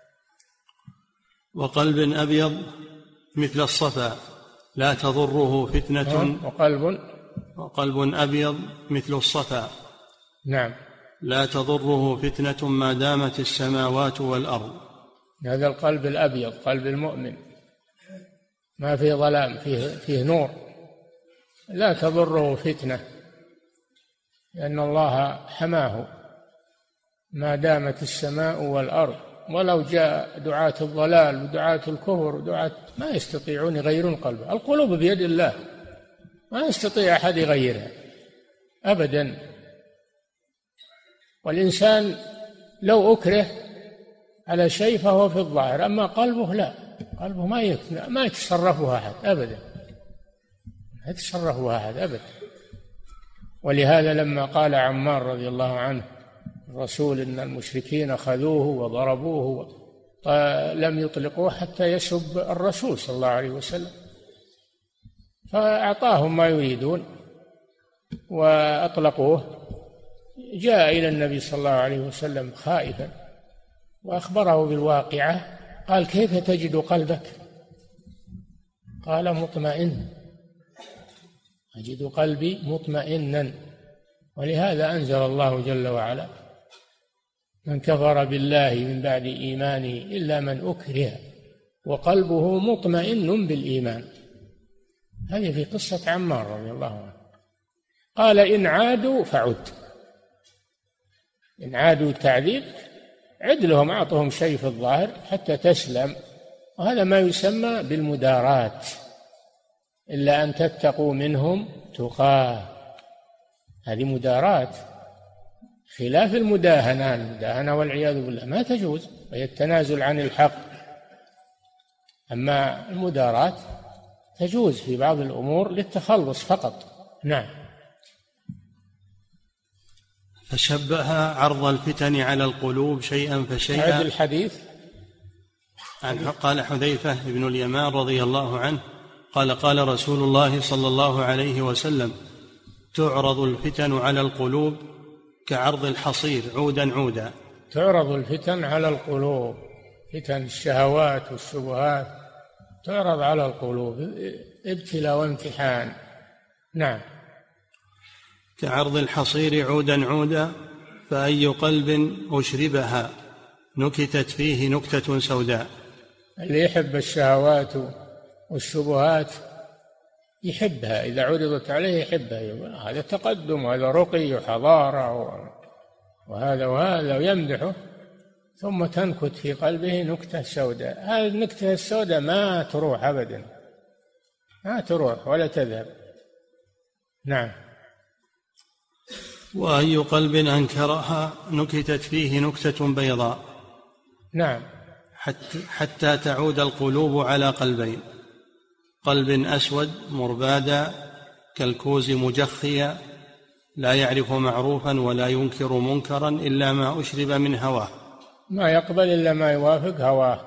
وقلب أبيض مثل الصفا لا تضره فتنة. وقلب أبيض مثل الصفا. نعم. لا تضره فتنة ما دامت السماوات والأرض. هذا القلب الأبيض قلب المؤمن، ما فيه ظلام، فيه نور، لا تضره فتنة، لأن الله حماه ما دامت السماء والأرض. ولو جاء دعاة الضلال ودعاة الكفر ما يستطيعون يغيرون قلبه، القلوب بيد الله، ما يستطيع أحد يغيرها أبدا. والإنسان لو أكره على شيء فهو في الظاهر، أما قلبه لا، قلبه ما يتصرفه أحد أبدا، ما يتصرفه أحد أبدا. ولهذا لما قال عمار رضي الله عنه الرسول إن المشركين خذوه وضربوه لم يطلقوه حتى يسب الرسول صلى الله عليه وسلم، فأعطاهم ما يريدون وأطلقوه. جاء إلى النبي صلى الله عليه وسلم خائفا وأخبره بالواقعة، قال: كيف تجد قلبك؟ قال: مطمئن، أجد قلبي مطمئنا. ولهذا أنزل الله جل وعلا: من كفر بالله من بعد إيمانه إلا من أكره وقلبه مطمئن بالإيمان. هذه في قصة عمار رضي الله عنه. قال: إن عادوا فعد، إن عادوا التعذيب عد لهم، أعطهم شيء في الظاهر حتى تسلم، وهذا ما يسمى بالمداراة، إلا أن تتقوا منهم تقاه، هذه مداراة، خلاف المداهنة والعياذ بالله ما تجوز، وهي التنازل عن الحق. أما المداراة تجوز في بعض الأمور للتخلص فقط. نعم. فشبه عرض الفتن على القلوب شيئا فشيئا. هذا الحديث قال حذيفة بن اليمان رضي الله عنه قال قال رسول الله صلى الله عليه وسلم: تعرض الفتن على القلوب كعرض الحصير عودا عودا. تعرض الفتن على القلوب، فتن الشهوات والشبهات تعرض على القلوب، ابتلاء وامتحان. نعم. كعرض الحصير عودا عودا، فأي قلب أشربها نكتت فيه نكتة سوداء. اللي يحب الشهوات والشبهات يحبها، إذا عرضت عليه يحبها، هذا تقدم وهذا رقي وحضارة وهذا ويمدحه، ثم تنكت في قلبه نكتة سوداء. هذه النكتة السوداء ما تروح أبدا، ما تروح ولا تذهب. نعم. وأي قلب أنكرها نكتت فيه نكتة بيضاء. نعم. حتى تعود القلوب على قلبين: قلب أسود مربادا كالكوز مجخيا لا يعرف معروفا ولا ينكر منكرا إلا ما أشرب من هواه. ما يقبل إلا ما يوافق هواه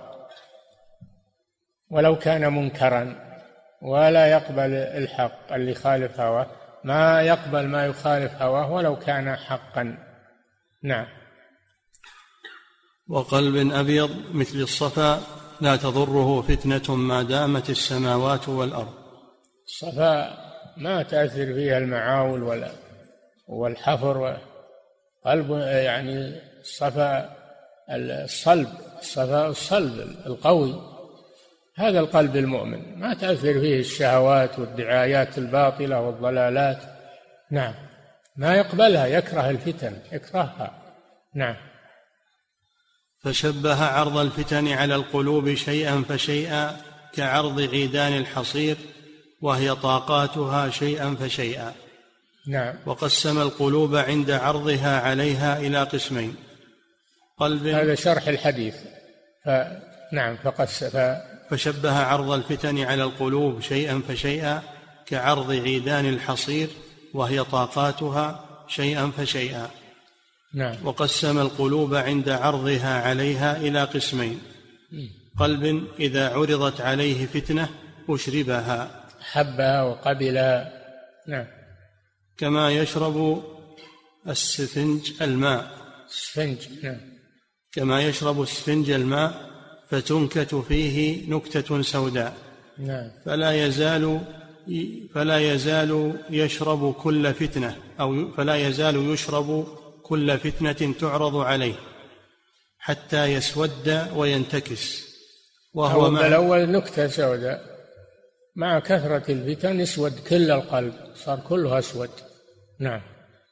ولو كان منكرا، ولا يقبل الحق اللي يخالف هواه، ما يقبل ما يخالف هواه ولو كان حقا. نعم. وقلب أبيض مثل الصفا لا تضره فتنة ما دامت السماوات والأرض. الصفا ما تأثر فيها المعاول والحفر. قلب يعني الصفا الصلب القوي، هذا القلب المؤمن ما تأثر فيه الشهوات والدعايات الباطلة والضلالات. نعم. ما يقبلها، يكره الفتن، يكرهها. نعم. فشبه عرض الفتن على القلوب شيئا فشيئا كعرض عيدان الحصير، وهي طاقاتها شيئا فشيئا. نعم. وقسم القلوب عند عرضها عليها إلى قسمين: قلب. هذا شرح الحديث. نعم. فشبه عرض الفتن على القلوب شيئا فشيئا كعرض عيدان الحصير، وهي طاقاتها شيئا فشيئا. نعم. وقسم القلوب عند عرضها عليها إلى قسمين: قلب إذا عرضت عليه فتنة أشربها، حبها وقبلها. نعم. كما يشرب السفنج الماء. نعم. كما يشرب السفنج الماء فتنكت فيه نكتة سوداء. نعم. فلا يزال يشرب كل فتنة، أو فلا يزال يشرب كل فتنة تعرض عليه حتى يسود وينتكس. وهو الأول نكتة سوداء، مع كثرة الفتن يسود كل القلب، صار كله أسود. نعم.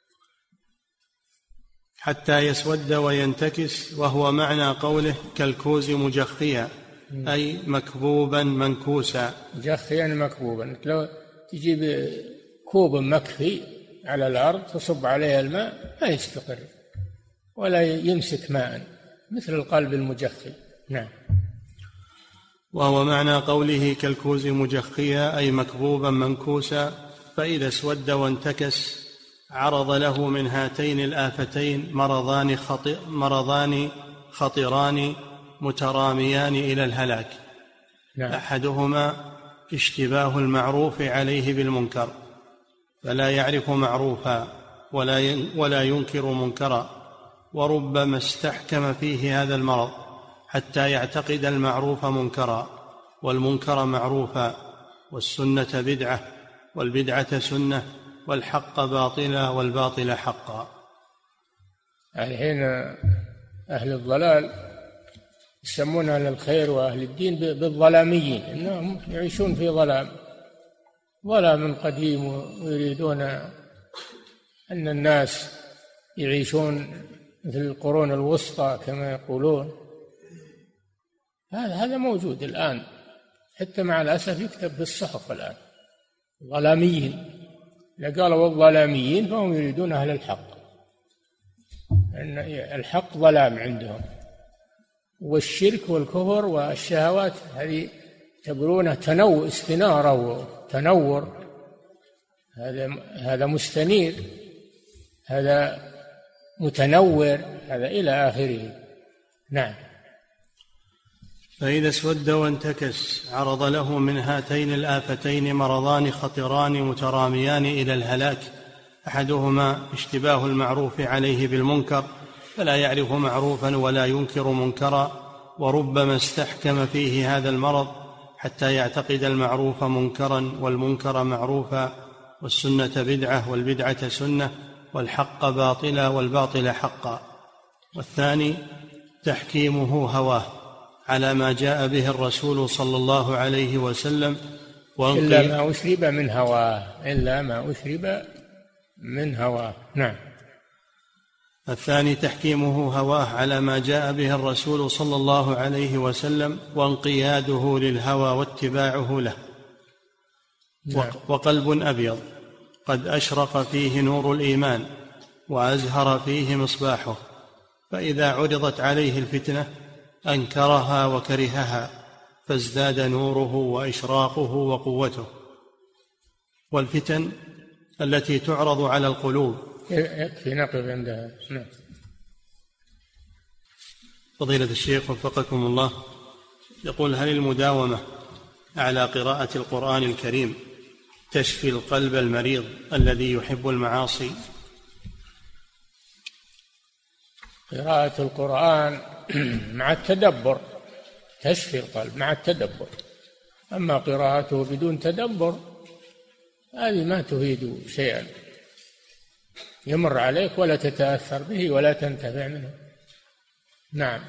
حتى يسود وينتكس، وهو معنى قوله كالكوز مجخيا، أي مكبوبا منكوسا. مجخيا مكبوبا، لو تجيب كوب مكفي على الأرض تصب عليه الماء ما يستقر ولا يمسك ماء، مثل القلب المجخي. نعم. وهو معنى قوله كالكوز مجخيا أي مكبوبا منكوسا، فإذا اسود وانتكس عرض له من هاتين الآفتين مرضان خطران متراميان إلى الهلاك. نعم. أحدهما اشتباه المعروف عليه بالمنكر، فلا يعرف معروفا ولا ينكر منكرا، وربما استحكم فيه هذا المرض حتى يعتقد المعروف منكرا والمنكر معروفا، والسنة بدعة والبدعة سنة، والحق باطلا والباطل حقا. الحين أهل الضلال يسمون أهل الخير وأهل الدين بالظلاميين، إنهم يعيشون في ظلام قديم، ويريدون أن الناس يعيشون مثل القرون الوسطى كما يقولون. هذا موجود الآن، حتى مع الأسف يكتب في الصحف الآن ظلاميين. إذا قالوا الظلاميين فهم يريدون أهل الحق، أن الحق ظلام عندهم، والشرك والكفر والشهوات هذه يعتبرونه استنارة وتنور. هذا مستنير، هذا متنور، هذا إلى آخره. نعم. فإذا اسود وانتكس عرض له من هاتين الآفتين مرضان خطران متراميان إلى الهلاك، أحدهما اشتباه المعروف عليه بالمنكر فلا يعرف معروفا ولا ينكر منكرا، وربما استحكم فيه هذا المرض حتى يعتقد المعروف منكرا والمنكر معروفا، والسنة بدعة والبدعة سنة، والحق باطلا والباطل حقا. والثاني تحكيمه هواه على ما جاء به الرسول صلى الله عليه وسلم إلا ما أشرب من هواه، إلا ما أشرب من هواه. نعم. الثاني تحكيمه هواه على ما جاء به الرسول صلى الله عليه وسلم وانقياده للهوى واتباعه له. نعم. وقلب أبيض قد أشرق فيه نور الإيمان وأزهر فيه مصباحه، فإذا عرضت عليه الفتنة أنكرها وكرهها فازداد نوره وإشراقه وقوته. والفتن التي تعرض على القلوب. يكفي نقف عندها. نعم. فضيلة الشيخ وفقكم الله، يقول: هل المداومة على قراءة القرآن الكريم تشفي القلب المريض الذي يحب المعاصي؟ قراءة القرآن مع التدبر تشفي القلب مع التدبر، أما قراءته بدون تدبر هذه ما تفيد شيئا، يمر عليك ولا تتأثر به ولا تنتفع منه. نعم.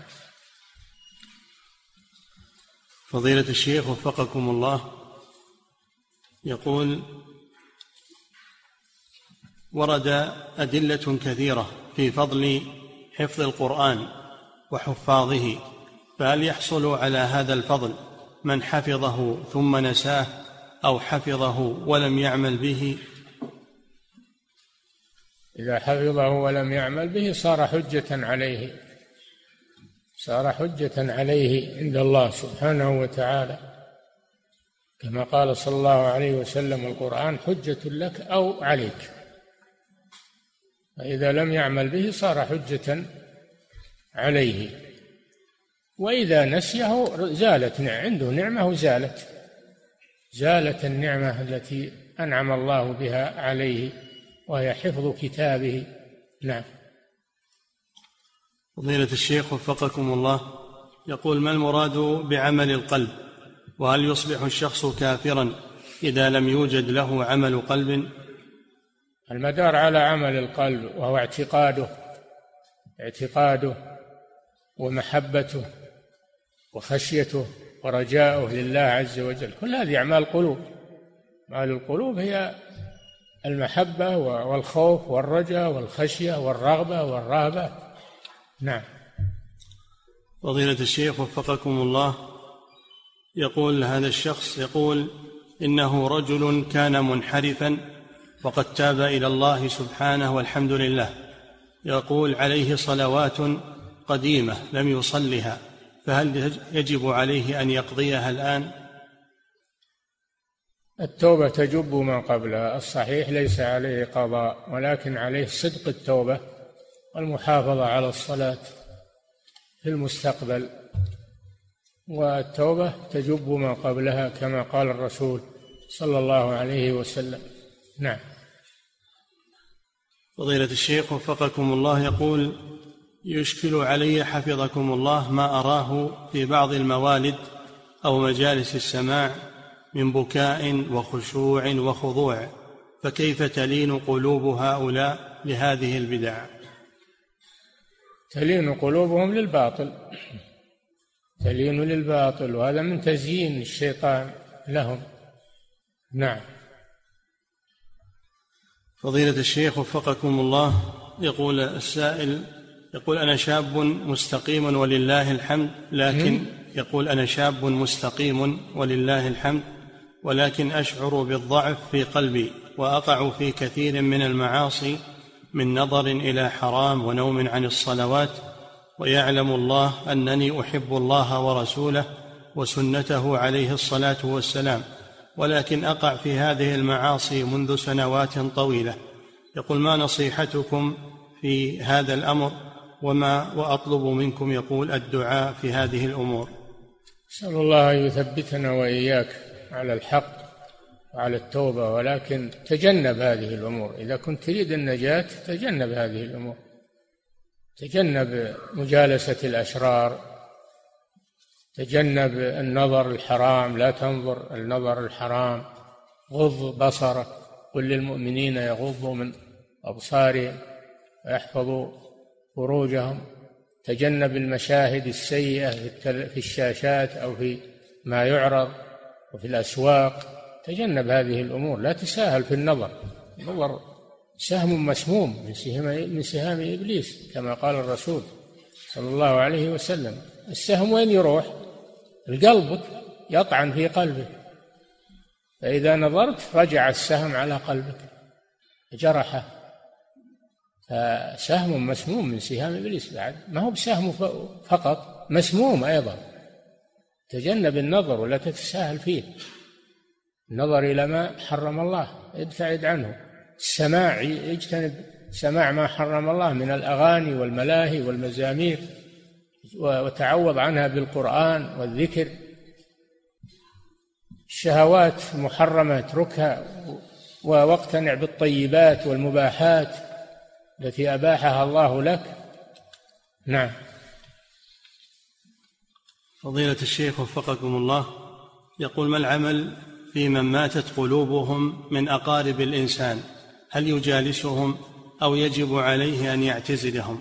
فضيلة الشيخ وفقكم الله، يقول: ورد أدلة كثيرة في فضل حفظ القرآن وحفاظه، فهل يحصل على هذا الفضل من حفظه ثم نساه أو حفظه ولم يعمل به؟ إذا حفظه ولم يعمل به صار حجة عليه، صار حجة عليه عند الله سبحانه وتعالى، كما قال صلى الله عليه وسلم: القرآن حجة لك أو عليك. فإذا لم يعمل به صار حجة عليه، وإذا نسيه زالت عنده نعمة زالت النعمة التي أنعم الله بها عليه، وهي حفظ كتابه. نعم. فضيلة الشيخ وفقكم الله، يقول: ما المراد بعمل القلب؟ وهل يصبح الشخص كافرا إذا لم يوجد له عمل قلب؟ المدار على عمل القلب، وهو اعتقاده ومحبته وخشيته ورجاؤه لله عز وجل، كل هذه أعمال قلوب. أعمال القلوب هي المحبة والخوف والرجاء والخشية والرغبة والرهبة. نعم. فضيلة الشيخ وفقكم الله، يقول هذا الشخص: يقول إنه رجل كان منحرفا وقد تاب إلى الله سبحانه والحمد لله، يقول عليه صلوات قديمة لم يصلها، فهل يجب عليه أن يقضيها الآن؟ التوبة تجب ما قبلها، الصحيح ليس عليه قضاء، ولكن عليه صدق التوبة والمحافظة على الصلاة في المستقبل، والتوبة تجب ما قبلها كما قال الرسول صلى الله عليه وسلم. نعم. فضيلة الشيخ وفقكم الله، يقول: يشكل علي حفظكم الله ما أراه في بعض الموالد أو مجالس السماع من بكاء وخشوع وخضوع، فكيف تلين قلوب هؤلاء لهذه البدع؟ تلين قلوبهم للباطل، تلين للباطل، وهذا من تزيين الشيطان لهم. نعم. فضيلة الشيخ وفقكم الله، يقول السائل: يقول أنا شاب مستقيم ولله الحمد، لكن يقول أنا شاب مستقيم ولله الحمد، ولكن أشعر بالضعف في قلبي وأقع في كثير من المعاصي من نظر إلى حرام ونوم عن الصلوات، ويعلم الله أنني أحب الله ورسوله وسنته عليه الصلاة والسلام، ولكن أقع في هذه المعاصي منذ سنوات طويلة. يقول: ما نصيحتكم في هذا الأمر وأطلب منكم يقول الدعاء في هذه الأمور. أسأل الله أن يثبتنا وإياك على الحق وعلى التوبة، ولكن تجنب هذه الأمور. إذا كنت تريد النجاة تجنب هذه الأمور، تجنب مجالسة الأشرار، تجنب النظر الحرام، لا تنظر النظر الحرام، غض بصرك، قل للمؤمنين يغضوا من أبصارهم ويحفظوا فروجهم، تجنب المشاهد السيئة في الشاشات أو في ما يعرض وفي الأسواق، تجنب هذه الأمور، لا تساهل في النظر. النظر سهم مسموم من سهام إبليس كما قال الرسول صلى الله عليه وسلم. السهم وين يروح؟ القلب، يطعن في قلبك، فإذا نظرت رجع السهم على قلبك جرحه. فسهم مسموم من سهام إبليس، بعد ما هو بسهم فقط، مسموم أيضا. تجنب النظر ولا تتساهل فيه، النظر إلى ما حرم الله ابتعد عنه. السماع، اجتنب سماع ما حرم الله من الأغاني والملاهي والمزامير، وتعوض عنها بالقرآن والذكر. الشهوات المحرمة اتركها، واقتنع بالطيبات والمباحات التي أباحها الله لك. نعم. فضيلة الشيخ وفقكم الله، يقول: ما العمل في من ماتت قلوبهم من أقارب الإنسان؟ هل يجالسهم أو يجب عليه أن يعتزلهم؟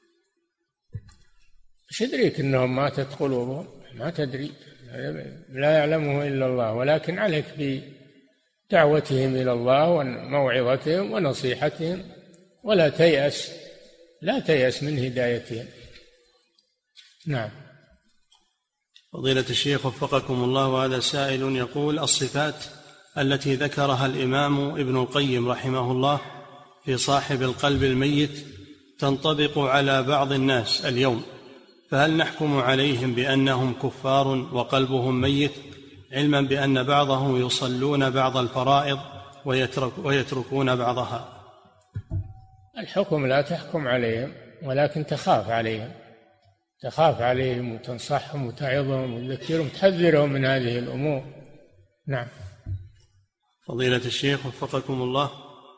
ايش يدريك أنهم ماتت قلوبهم؟ ما تدري، لا يعلمه إلا الله، ولكن عليك بدعوتهم إلى الله وموعظتهم ونصيحتهم، ولا تيأس، لا تيأس من هدايتهم. نعم. فضيلة الشيخ وفقكم الله، وهذا سائل يقول: الصفات التي ذكرها الإمام ابن القيم رحمه الله في صاحب القلب الميت تنطبق على بعض الناس اليوم، فهل نحكم عليهم بأنهم كفار وقلبهم ميت، علما بأن بعضهم يصلون بعض الفرائض ويتركون بعضها؟ الحكم لا تحكم عليهم، ولكن تخاف عليهم، تخاف عليهم وتنصحهم وتعظهم وتذكرهم، تحذرهم من هذه الأمور. نعم. فضيلة الشيخ وفقكم الله،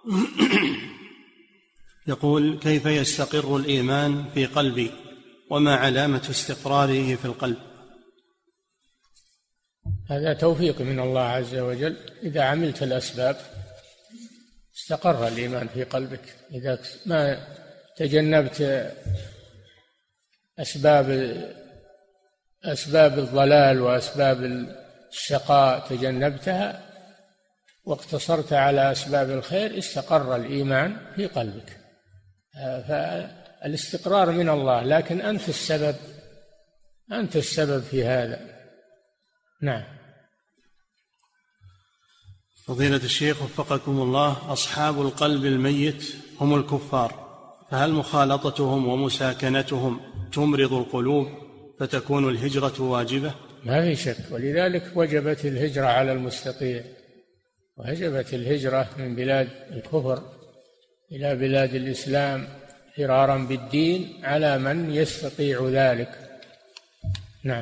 يقول: كيف يستقر الإيمان في قلبي، وما علامة استقراره في القلب؟ هذا توفيق من الله عز وجل. إذا عملت الأسباب استقر الإيمان في قلبك. إذا ما تجنبت أسباب الضلال وأسباب الشقاء، تجنبتها واقتصرت على أسباب الخير، استقر الإيمان في قلبك. فالاستقرار من الله، لكن أنت السبب في هذا. نعم. فضيلة الشيخ وفقكم الله، أصحاب القلب الميت هم الكفار، فهل مخالطتهم ومساكنتهم تمرض القلوب فتكون الهجرة واجبة؟ ما في شك، ولذلك وجبت الهجرة على المستطيع، وهجبت الهجرة من بلاد الكفر إلى بلاد الإسلام فرارا بالدين على من يستطيع ذلك. نعم.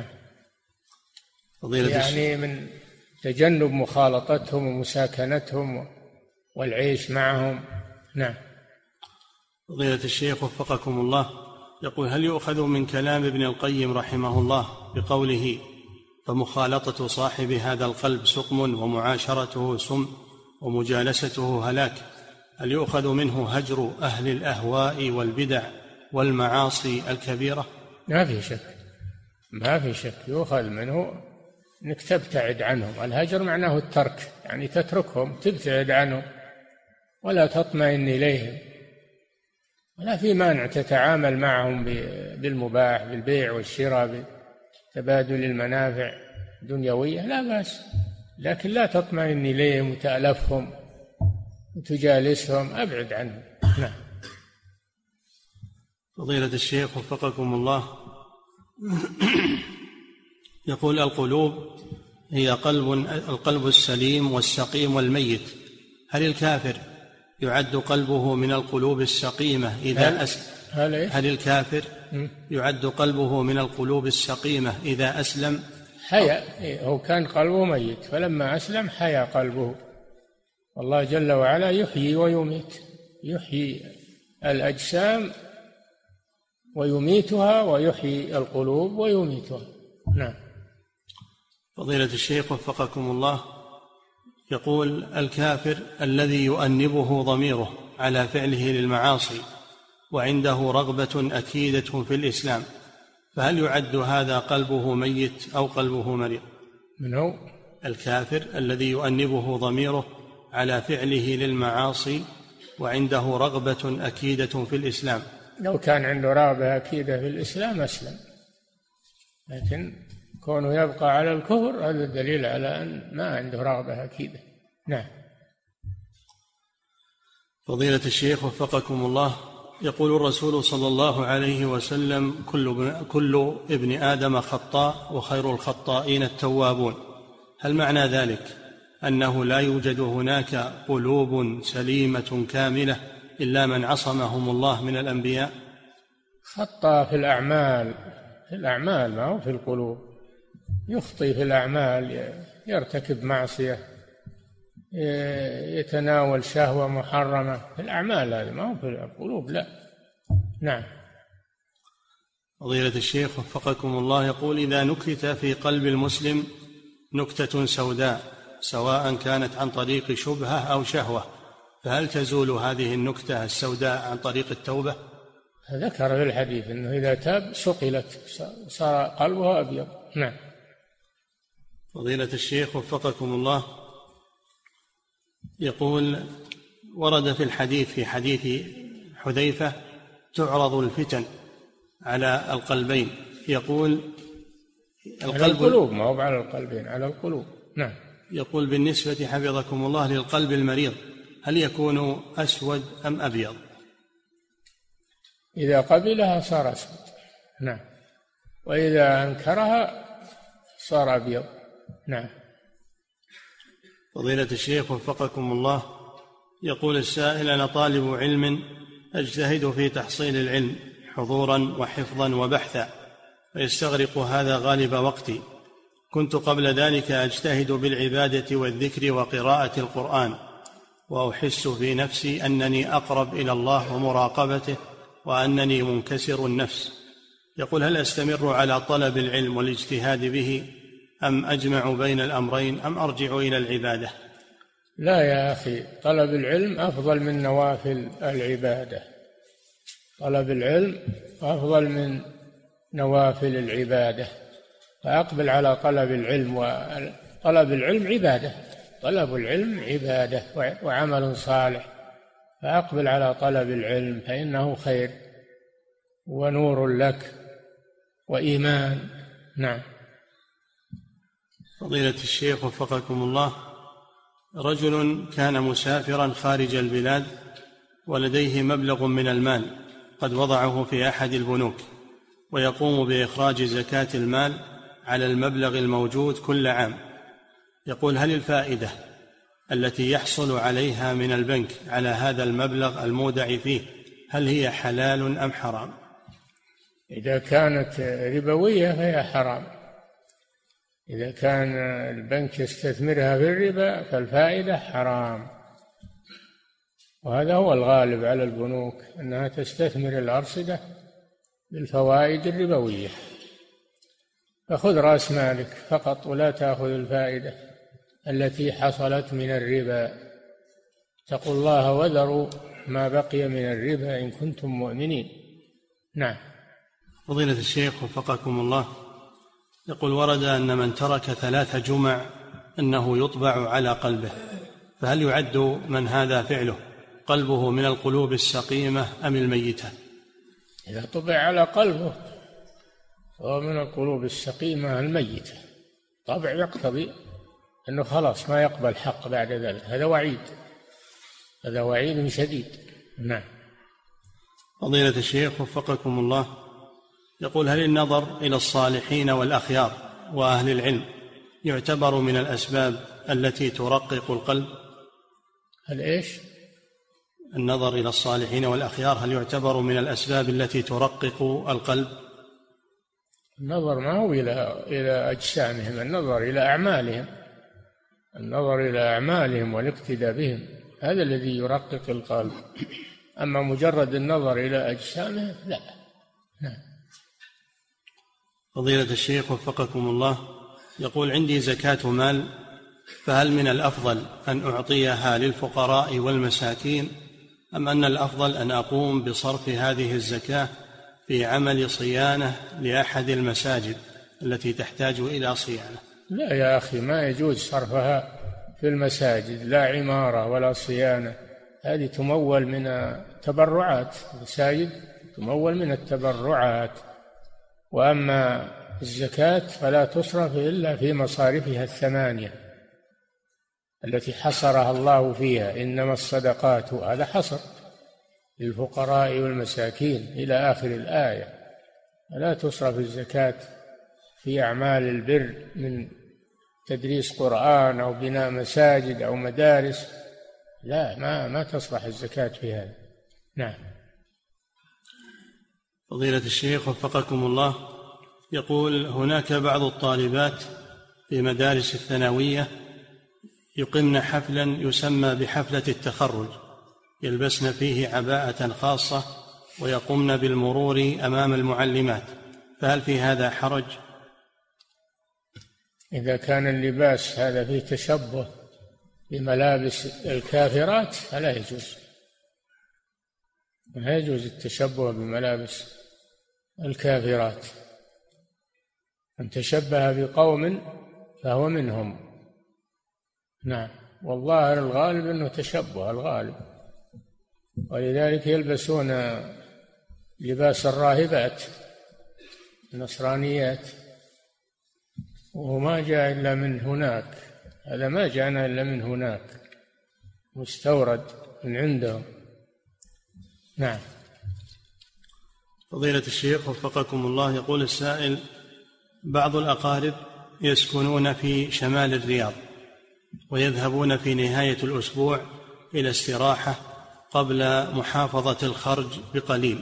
يعني من تجنب مخالطتهم ومساكنتهم والعيش معهم. نعم. فضيلة الشيخ وفقكم الله، يقول: هل يؤخذ من كلام ابن القيم رحمه الله بقوله: فمخالطة صاحب هذا القلب سقم ومعاشرته سم ومجالسته هلاك، هل يؤخذ منه هجر أهل الأهواء والبدع والمعاصي الكبيرة؟ ما في شك، ما في شك، يؤخذ منه أنك تبتعد عنهم. الهجر معناه الترك، يعني تتركهم، تبتعد عنهم ولا تطمئن إليهم، ولا في مانع تتعامل معهم بالمباح، بالبيع والشراء، بتبادل المنافع الدنيوية، لا بأس، لكن لا تطمئن إليهم وتألفهم وتجالسهم، أبعد عنهم. نعم. فضيلة الشيخ وفقكم الله، يقول: القلوب هي القلب السليم والسقيم والميت، هل الكافر يعد قلبه من القلوب السقيمة إذا هل الكافر يعد قلبه من القلوب السقيمة إذا أسلم؟ حيا، هو كان قلبه ميت فلما أسلم حيا قلبه. والله جل وعلا يحيي ويميت، يحيي الأجسام ويميتها، ويحيي القلوب ويميتها. نعم. فضيلة الشيخ وفقكم الله، يقول: الكافر الذي يؤنبه ضميره على فعله للمعاصي وعنده رغبة أكيدة في الإسلام، فهل يعد هذا قلبه ميت أو قلبه مريض؟ من هو؟ الكافر الذي يؤنبه ضميره على فعله للمعاصي وعنده رغبة أكيدة في الإسلام. لو كان عنده رغبة أكيدة في الإسلام أسلم، لكن كونه يبقى على الكفر هذا دليل على أن ما عنده رغبة أكيدة. نعم. فضيلة الشيخ وفقكم الله، يقول الرسول صلى الله عليه وسلم: كل ابن آدم خطاء وخير الخطائين التوابون. هل معنى ذلك أنه لا يوجد هناك قلوب سليمة كاملة إلا من عصمهم الله من الأنبياء؟ خطأ في الأعمال، في الأعمال ما هو في القلوب. يخطئ في الأعمال، يرتكب معصية، يتناول شهوة محرمة، في الأعمال، هذا ما هو في القلوب. لا. نعم. فضيلة الشيخ وفقكم الله، يقول: إذا نكت في قلب المسلم نكتة سوداء سواء كانت عن طريق شبهة أو شهوة، فهل تزول هذه النكتة السوداء عن طريق التوبة؟ ذكر في الحديث أنه إذا تاب صقلت، صار قلبه أبيض. نعم. فضيلة الشيخ وفقكم الله، يقول: ورد في الحديث، في حديث حذيفة: تعرض الفتن على القلبين. يقول: على القلوب، ما هو على القلبين، على القلوب. نعم. يقول: بالنسبة حفظكم الله للقلب المريض هل يكون أسود أم أبيض؟ إذا قبلها صار أسود. نعم. وإذا أنكرها صار أبيض. نعم. فضيلة الشيخ وفقكم الله، يقول السائل: أنا طالب علم أجتهد في تحصيل العلم حضورا وحفظا وبحثا، فيستغرق هذا غالب وقتي. كنت قبل ذلك أجتهد بالعبادة والذكر وقراءة القرآن، وأحس في نفسي أنني أقرب إلى الله ومراقبته وأنني منكسر النفس. يقول: هل أستمر على طلب العلم والاجتهاد به أم أجمع بين الأمرين أم أرجع إلى العبادة؟ لا يا أخي، طلب العلم أفضل من نوافل العبادة. طلب العلم أفضل من نوافل العبادة، فأقبل على طلب العلم، وطلب العلم عبادة، طلب العلم عبادة وعمل صالح، فأقبل على طلب العلم فإنه خير ونور لك وإيمان. نعم. فضيلة الشيخ وفقكم الله، رجل كان مسافرا خارج البلاد ولديه مبلغ من المال قد وضعه في أحد البنوك، ويقوم بإخراج زكاة المال على المبلغ الموجود كل عام. يقول: هل الفائدة التي يحصل عليها من البنك على هذا المبلغ المودع فيه هل هي حلال أم حرام؟ إذا كانت ربوية فهي حرام. إذا كان البنك يستثمرها في الربا فالفائدة حرام، وهذا هو الغالب على البنوك، أنها تستثمر الأرصدة بالفوائد الربوية. فخذ رأس مالك فقط ولا تأخذ الفائدة التي حصلت من الربا. اتقوا الله وذروا ما بقي من الربا إن كنتم مؤمنين. نعم. فضيلة الشيخ وفقكم الله، يقول: ورد أن من ترك 3 جمع أنه يطبع على قلبه، فهل يعد من هذا فعله قلبه من القلوب السقيمة أم الميتة؟ إذا طبع على قلبه هو من القلوب السقيمة الميتة. طبع يقتضي أنه خلاص ما يقبل حق بعد ذلك، هذا وعيد، هذا وعيد شديد. نعم. فضيلة الشيخ وفقكم الله، يقول: هل النظر إلى الصالحين والأخيار وأهل العلم يعتبر من الأسباب التي ترقق القلب؟ هل إيش؟ النظر إلى الصالحين والأخيار هل يعتبر من الأسباب التي ترقق القلب؟ النظر ما هو إلى أجسامهم، النظر إلى أعمالهم، النظر إلى أعمالهم والاقتداء بهم، هذا الذي يرقق القلب. أما مجرد النظر إلى أجسامهم لا. فضيلة الشيخ وفقكم الله، يقول: عندي زكاة مال، فهل من الأفضل أن أعطيها للفقراء والمساكين، أم أن الأفضل أن أقوم بصرف هذه الزكاة في عمل صيانة لأحد المساجد التي تحتاج إلى صيانة؟ لا يا أخي، ما يجوز صرفها في المساجد، لا عمارة ولا صيانة، هذه تمول من التبرعات، المساجد تمول من التبرعات. وأما الزكاة فلا تصرف إلا في مصارفها الثمانية التي حصرها الله فيها، إنما الصدقات، هذا حصر للفقراء والمساكين إلى آخر الآية. لا تصرف الزكاة في أعمال البر من تدريس قرآن أو بناء مساجد أو مدارس، لا، ما تصلح الزكاة في هذا. نعم. فضيلة الشيخ وفقكم الله، يقول: هناك بعض الطالبات في مدارس الثانوية يقمن حفلا يسمى بحفلة التخرج، يلبسن فيه عباءة خاصة ويقومن بالمرور أمام المعلمات، فهل في هذا حرج؟ إذا كان اللباس هذا فيه تشبه بملابس الكافرات فلا يجوز، لا يجوز التشبه بملابس الكافرات. من تشبه بقوم فهو منهم. نعم. والظاهر الغالب أنه تشبه الغالب، ولذلك يلبسون لباس الراهبات النصرانيات، وهو ما جاء إلا من هناك، هذا ما جاءنا إلا من هناك، مستورد من عندهم. نعم. فضيلة الشيخ وفقكم الله، يقول السائل: بعض الأقارب يسكنون في شمال الرياض ويذهبون في نهاية الأسبوع إلى استراحة قبل محافظة الخرج بقليل.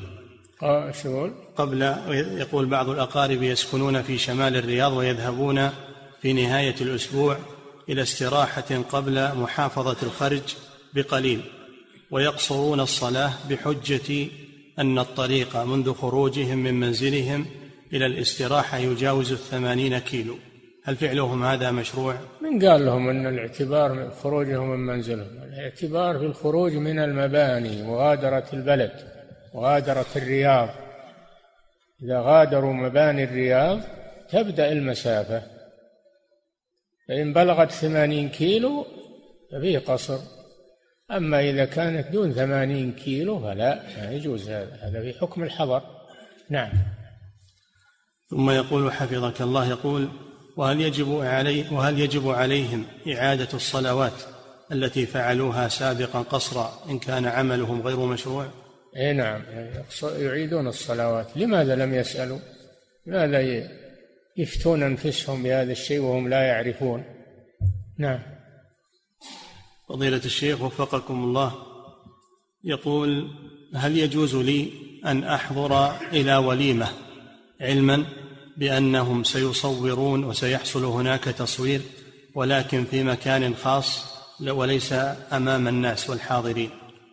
يقول بعض الأقارب يسكنون في شمال الرياض ويذهبون في نهاية الأسبوع إلى استراحة قبل محافظة الخرج بقليل، ويقصرون الصلاة بحجة أن الطريق منذ خروجهم من منزلهم إلى الاستراحة يجاوز 80 كيلو، هل فعلهم هذا مشروع؟ من قال لهم أن الاعتبار من خروجهم من منزلهم؟ الاعتبار في الخروج من المباني، مغادرة البلد، مغادرة الرياض. إذا غادروا مباني الرياض تبدأ المسافة، فإن بلغت 80 كيلو ففيه قصر، أما إذا كانت دون 80 كيلو فلا، ما يجوز هذا في حكم الحضر. نعم. ثم يقول حفظك الله، يقول: وهل يجب عليهم إعادة الصلوات التي فعلوها سابقا قصرا إن كان عملهم غير مشروع؟ اي نعم، يعيدون الصلوات. لماذا لم يسألوا؟ لماذا يفتون أنفسهم بهذا الشيء وهم لا يعرفون؟ نعم. فضيلة الشيخ وفقكم الله، يقول: هل يجوز لي أن أحضر إلى وليمة علما بأنهم سيصورون وسيحصل هناك تصوير، ولكن في مكان خاص وليس أمام الناس والحاضرين؟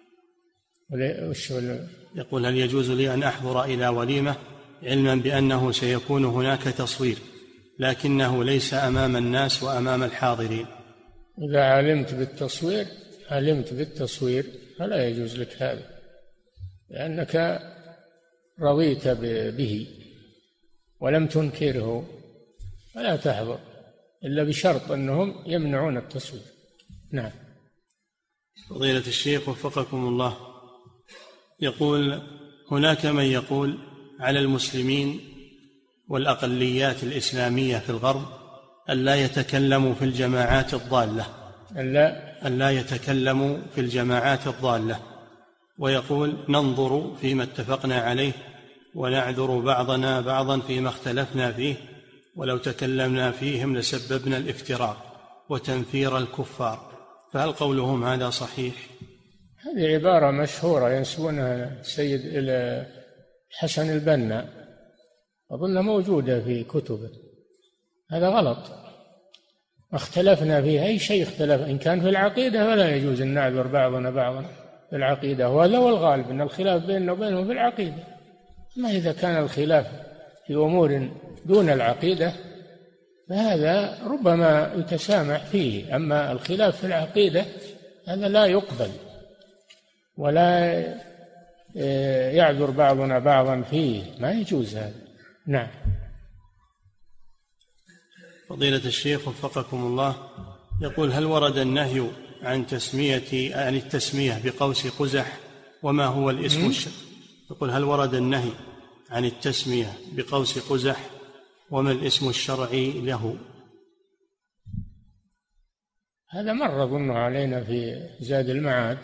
يقول: هل يجوز لي أن أحضر إلى وليمة علما بأنه سيكون هناك تصوير لكنه ليس أمام الناس وأمام الحاضرين؟ إذا علمت بالتصوير فلا يجوز لك هذا، لأنك رضيت به ولم تنكره، فلا تحضر إلا بشرط أنهم يمنعون التصوير. نعم. فضيلة الشيخ وفقكم الله، يقول: هناك من يقول على المسلمين والأقليات الإسلامية في الغرب ألا يتكلموا في الجماعات الضالة، ألا يتكلموا في الجماعات الضالة، ويقول: ننظر فيما اتفقنا عليه ونعذر بعضنا بعضا فيما اختلفنا فيه، ولو تكلمنا فيهم لسببنا الافتراق وتنفير الكفار، فهل قولهم هذا صحيح؟ هذه عبارة مشهورة ينسبونها السيد إلى حسن البنا، أظن موجودة في كتبه. هذا غلط، اختلفنا فيه، أي شيء اختلف إن كان في العقيدة فلا يجوز أن نعذر بعضنا بعضا في العقيدة، وهذا هو الغالب أن الخلاف بيننا وبينهم في العقيدة. ما إذا كان الخلاف في أمور دون العقيدة فهذا ربما يتسامح فيه، أما الخلاف في العقيدة هذا لا يقبل ولا يعذر بعضنا بعضا فيه، ما يجوز هذا. نعم. فضيلة الشيخ وفقكم الله، يقول: هل ورد النهي عن التسمية بقوس قزح؟ وما هو الاسم يقول: هل ورد النهي عن التسمية بقوس قزح؟ وما الاسم الشرعي له؟ هذا مر أظنه علينا في زاد المعاد،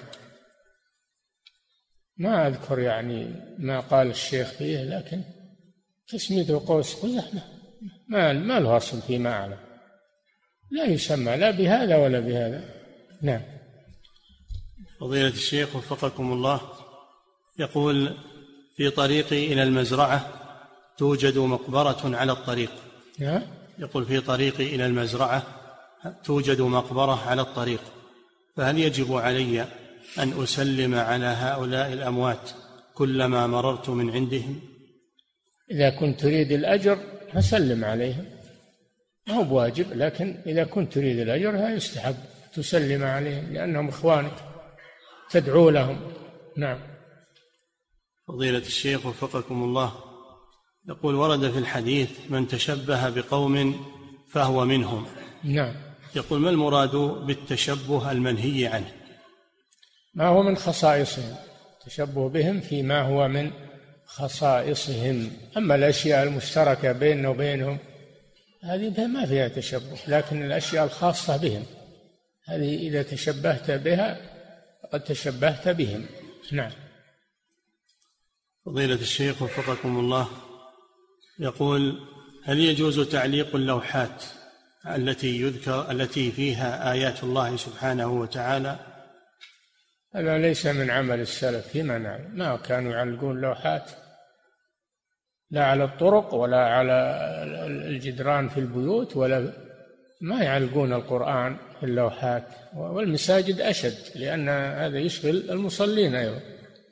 ما أذكر يعني ما قال الشيخ فيه، لكن تسميته قوس قزح ما له أصل فيما أعلم، لا يسمى لا بهذا ولا بهذا. نعم. فضيلة الشيخ وفقكم الله، يقول: في طريقي إلى المزرعة توجد مقبرة على الطريق. يقول: في طريقي إلى المزرعة توجد مقبرة على الطريق، فهل يجب علي أن أسلم على هؤلاء الأموات كلما مررت من عندهم؟ إذا كنت تريد الأجر فسلم عليهم، ما هو بواجب، لكن إذا كنت تريد الأجر يستحب تسلم عليهم لأنهم إخوانك، تدعو لهم. نعم. فضيلة الشيخ وفقكم الله، يقول: ورد في الحديث: من تشبه بقوم فهو منهم. نعم. يقول: ما المراد بالتشبه المنهي عنه؟ ما هو من خصائصهم، تشبه بهم فيما هو من خصائصهم، أما الأشياء المشتركة بيننا وبينهم هذه ما فيها تشبه، لكن الأشياء الخاصة بهم هذه إذا تشبهت بها قد تشبهت بهم. نعم. فضيلة الشيخ وفقكم الله، يقول: هل يجوز تعليق اللوحات التي فيها آيات الله سبحانه وتعالى؟ هذا ليس من عمل السلف فيما نعلم، ما كانوا يعلقون لوحات لا على الطرق ولا على الجدران في البيوت، ولا ما يعلقون القرآن في اللوحات، والمساجد أشد لأن هذا يشغل المصلين أيضا.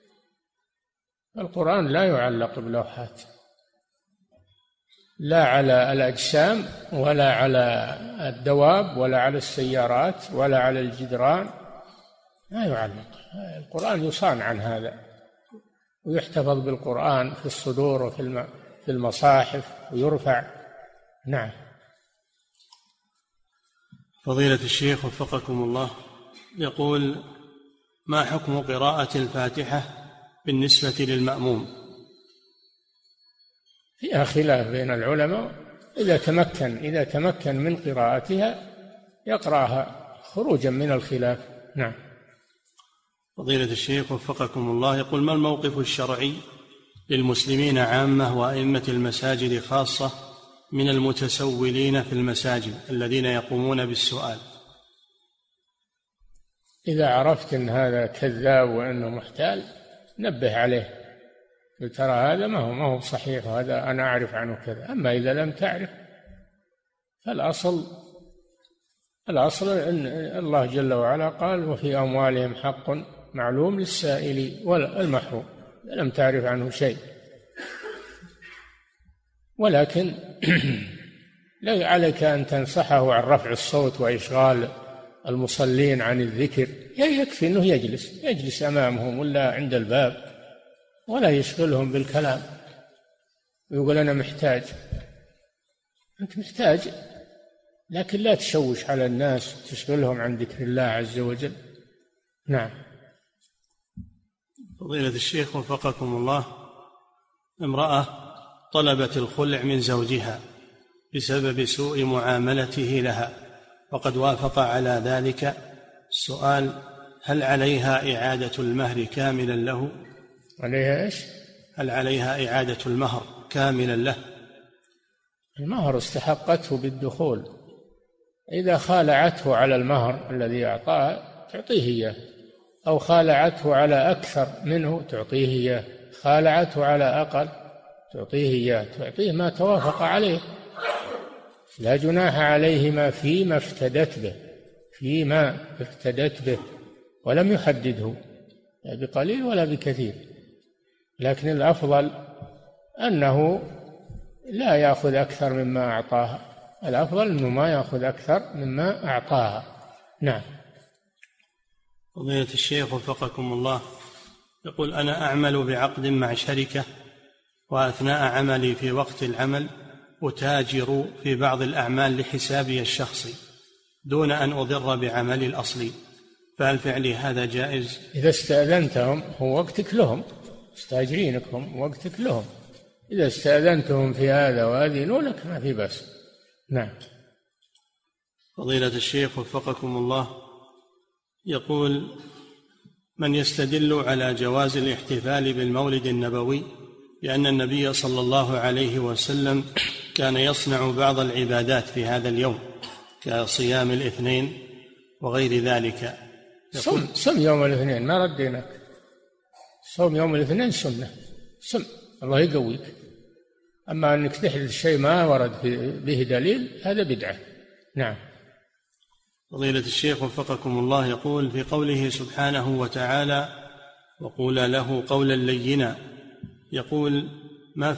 القرآن لا يعلق بلوحات، لا على الأجسام ولا على الدواب ولا على السيارات ولا على الجدران، ما يعلق. القرآن يصان عن هذا، ويحتفظ بالقرآن في الصدور وفي المصاحف ويرفع. نعم. فضيلة الشيخ وفقكم الله، يقول: ما حكم قراءة الفاتحة بالنسبة للمأموم؟ فيها خلاف بين العلماء، إذا تمكن من قراءتها يقرأها خروجا من الخلاف. نعم. فضيلة الشيخ وفقكم الله، يقول: ما الموقف الشرعي للمسلمين عامة وأئمة المساجد خاصة من المتسولين في المساجد الذين يقومون بالسؤال؟ إذا عرفت أن هذا كذاب وأنه محتال نبه عليه، ترى هذا ما هو صحيح، وهذا أنا أعرف عنه كذا. أما إذا لم تعرف فالأصل أن الله جل وعلا قال: وفي أموالهم حق معلوم للسائل والمحروم، لم تعرف عنه شيء. ولكن لا عليك أن تنصحه عن رفع الصوت وإشغال المصلين عن الذكر، يكفي أنه يجلس أمامهم ولا عند الباب ولا يشغلهم بالكلام ويقول أنا محتاج. أنت محتاج، لكن لا تشوش على الناس وتشغلهم عن ذكر الله عز وجل. نعم. فضيلة الشيخ وفقكم الله، امرأة طلبت الخلع من زوجها بسبب سوء معاملته لها وقد وافق على ذلك. السؤال: هل عليها إعادة المهر كاملا له؟ عليها إيش؟ هل عليها إعادة المهر كاملا له؟ المهر استحقته بالدخول، إذا خالعته على المهر الذي أعطاه تعطيه إياه أو خالعته على أكثر منه تعطيه إياه، خالعته على أقل تعطيه إياه، تعطيه ما توافق عليه. لا جناح عليهما فيما افتدت به، فيما افتدت به، ولم يحدده لا بقليل ولا بكثير. لكن الأفضل أنه لا يأخذ أكثر مما أعطاها، الأفضل أنه ما يأخذ أكثر مما أعطاها. نعم. فضيلة الشيخ وفقكم الله، يقول: أنا أعمل بعقد مع شركة، وأثناء عملي في وقت العمل أتاجر في بعض الأعمال لحسابي الشخصي دون أن أضر بعملي الأصلي، فهل فعلي هذا جائز؟ إذا استأذنتهم هو وقتك لهم، مستأجرينك هم وقتك لهم، إذا استأذنتهم في هذا وأذنوا لك ما في بأس. نعم. فضيلة الشيخ وفقكم الله، يقول: من يستدل على جواز الاحتفال بالمولد النبوي بأن النبي صلى الله عليه وسلم كان يصنع بعض العبادات في هذا اليوم كصيام الاثنين وغير ذلك؟ صم يوم الاثنين، ما رديناك، صوم يوم الاثنين سنة، صم الله يقويك. أما أنك تحدث شيء ما ورد به دليل هذا بدعة. نعم. فضيلة الشيخ وفقكم الله، يقول: في قوله سبحانه وتعالى: وقولا له قولا لينا، يقول: ما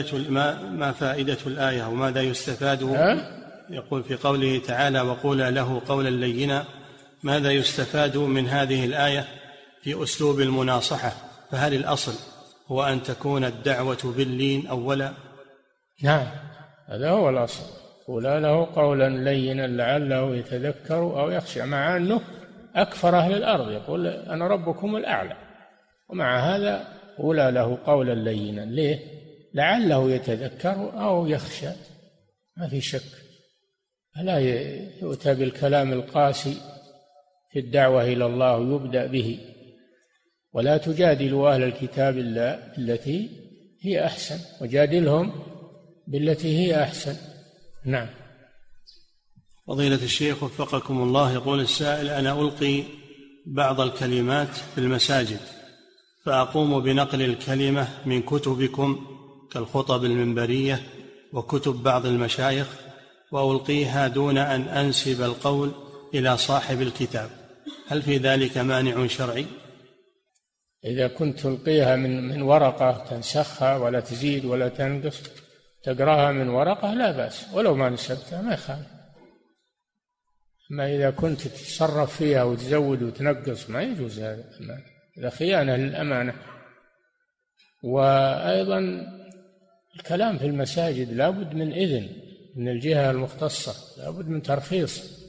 فائدة الآية وماذا يستفاد؟ يقول في قوله تعالى: وقولا له قولا لينا، ماذا يستفاد من هذه الآية في أسلوب المناصحة؟ فهل الأصل هو أن تكون الدعوة باللين أولا؟ نعم، هذا هو الأصل. قولا له قولا لينا لعله يتذكر أو يخشى، مع أنه أكفر أهل الأرض، يقول أنا ربكم الأعلى، ومع هذا قولا له قولا لينا. ليه؟ لعله يتذكر أو يخشى، ما في شك. فلا يؤتى بالكلام القاسي في الدعوة إلى الله يبدأ به. ولا تجادلوا أهل الكتاب إلا بالتي هي أحسن، وجادلهم بالتي هي أحسن. نعم. فضيلة الشيخ وفقكم الله، يقول السائل: أنا ألقي بعض الكلمات في المساجد، فأقوم بنقل الكلمة من كتبكم كالخطب المنبرية وكتب بعض المشايخ، وألقيها دون أن أنسب القول إلى صاحب الكتاب، هل في ذلك مانع شرعي؟ إذا كنت تلقيها من ورقة تنسخها ولا تزيد ولا تنقص، تقرأها من ورقة لا بأس، ولو ما نسبتها ما يخالف. أما إذا كنت تتصرف فيها وتزود وتنقص ما يجوز هذا خيانة للأمانة. وأيضا الكلام في المساجد لا بد من إذن من الجهة المختصة، لا بد من ترخيص.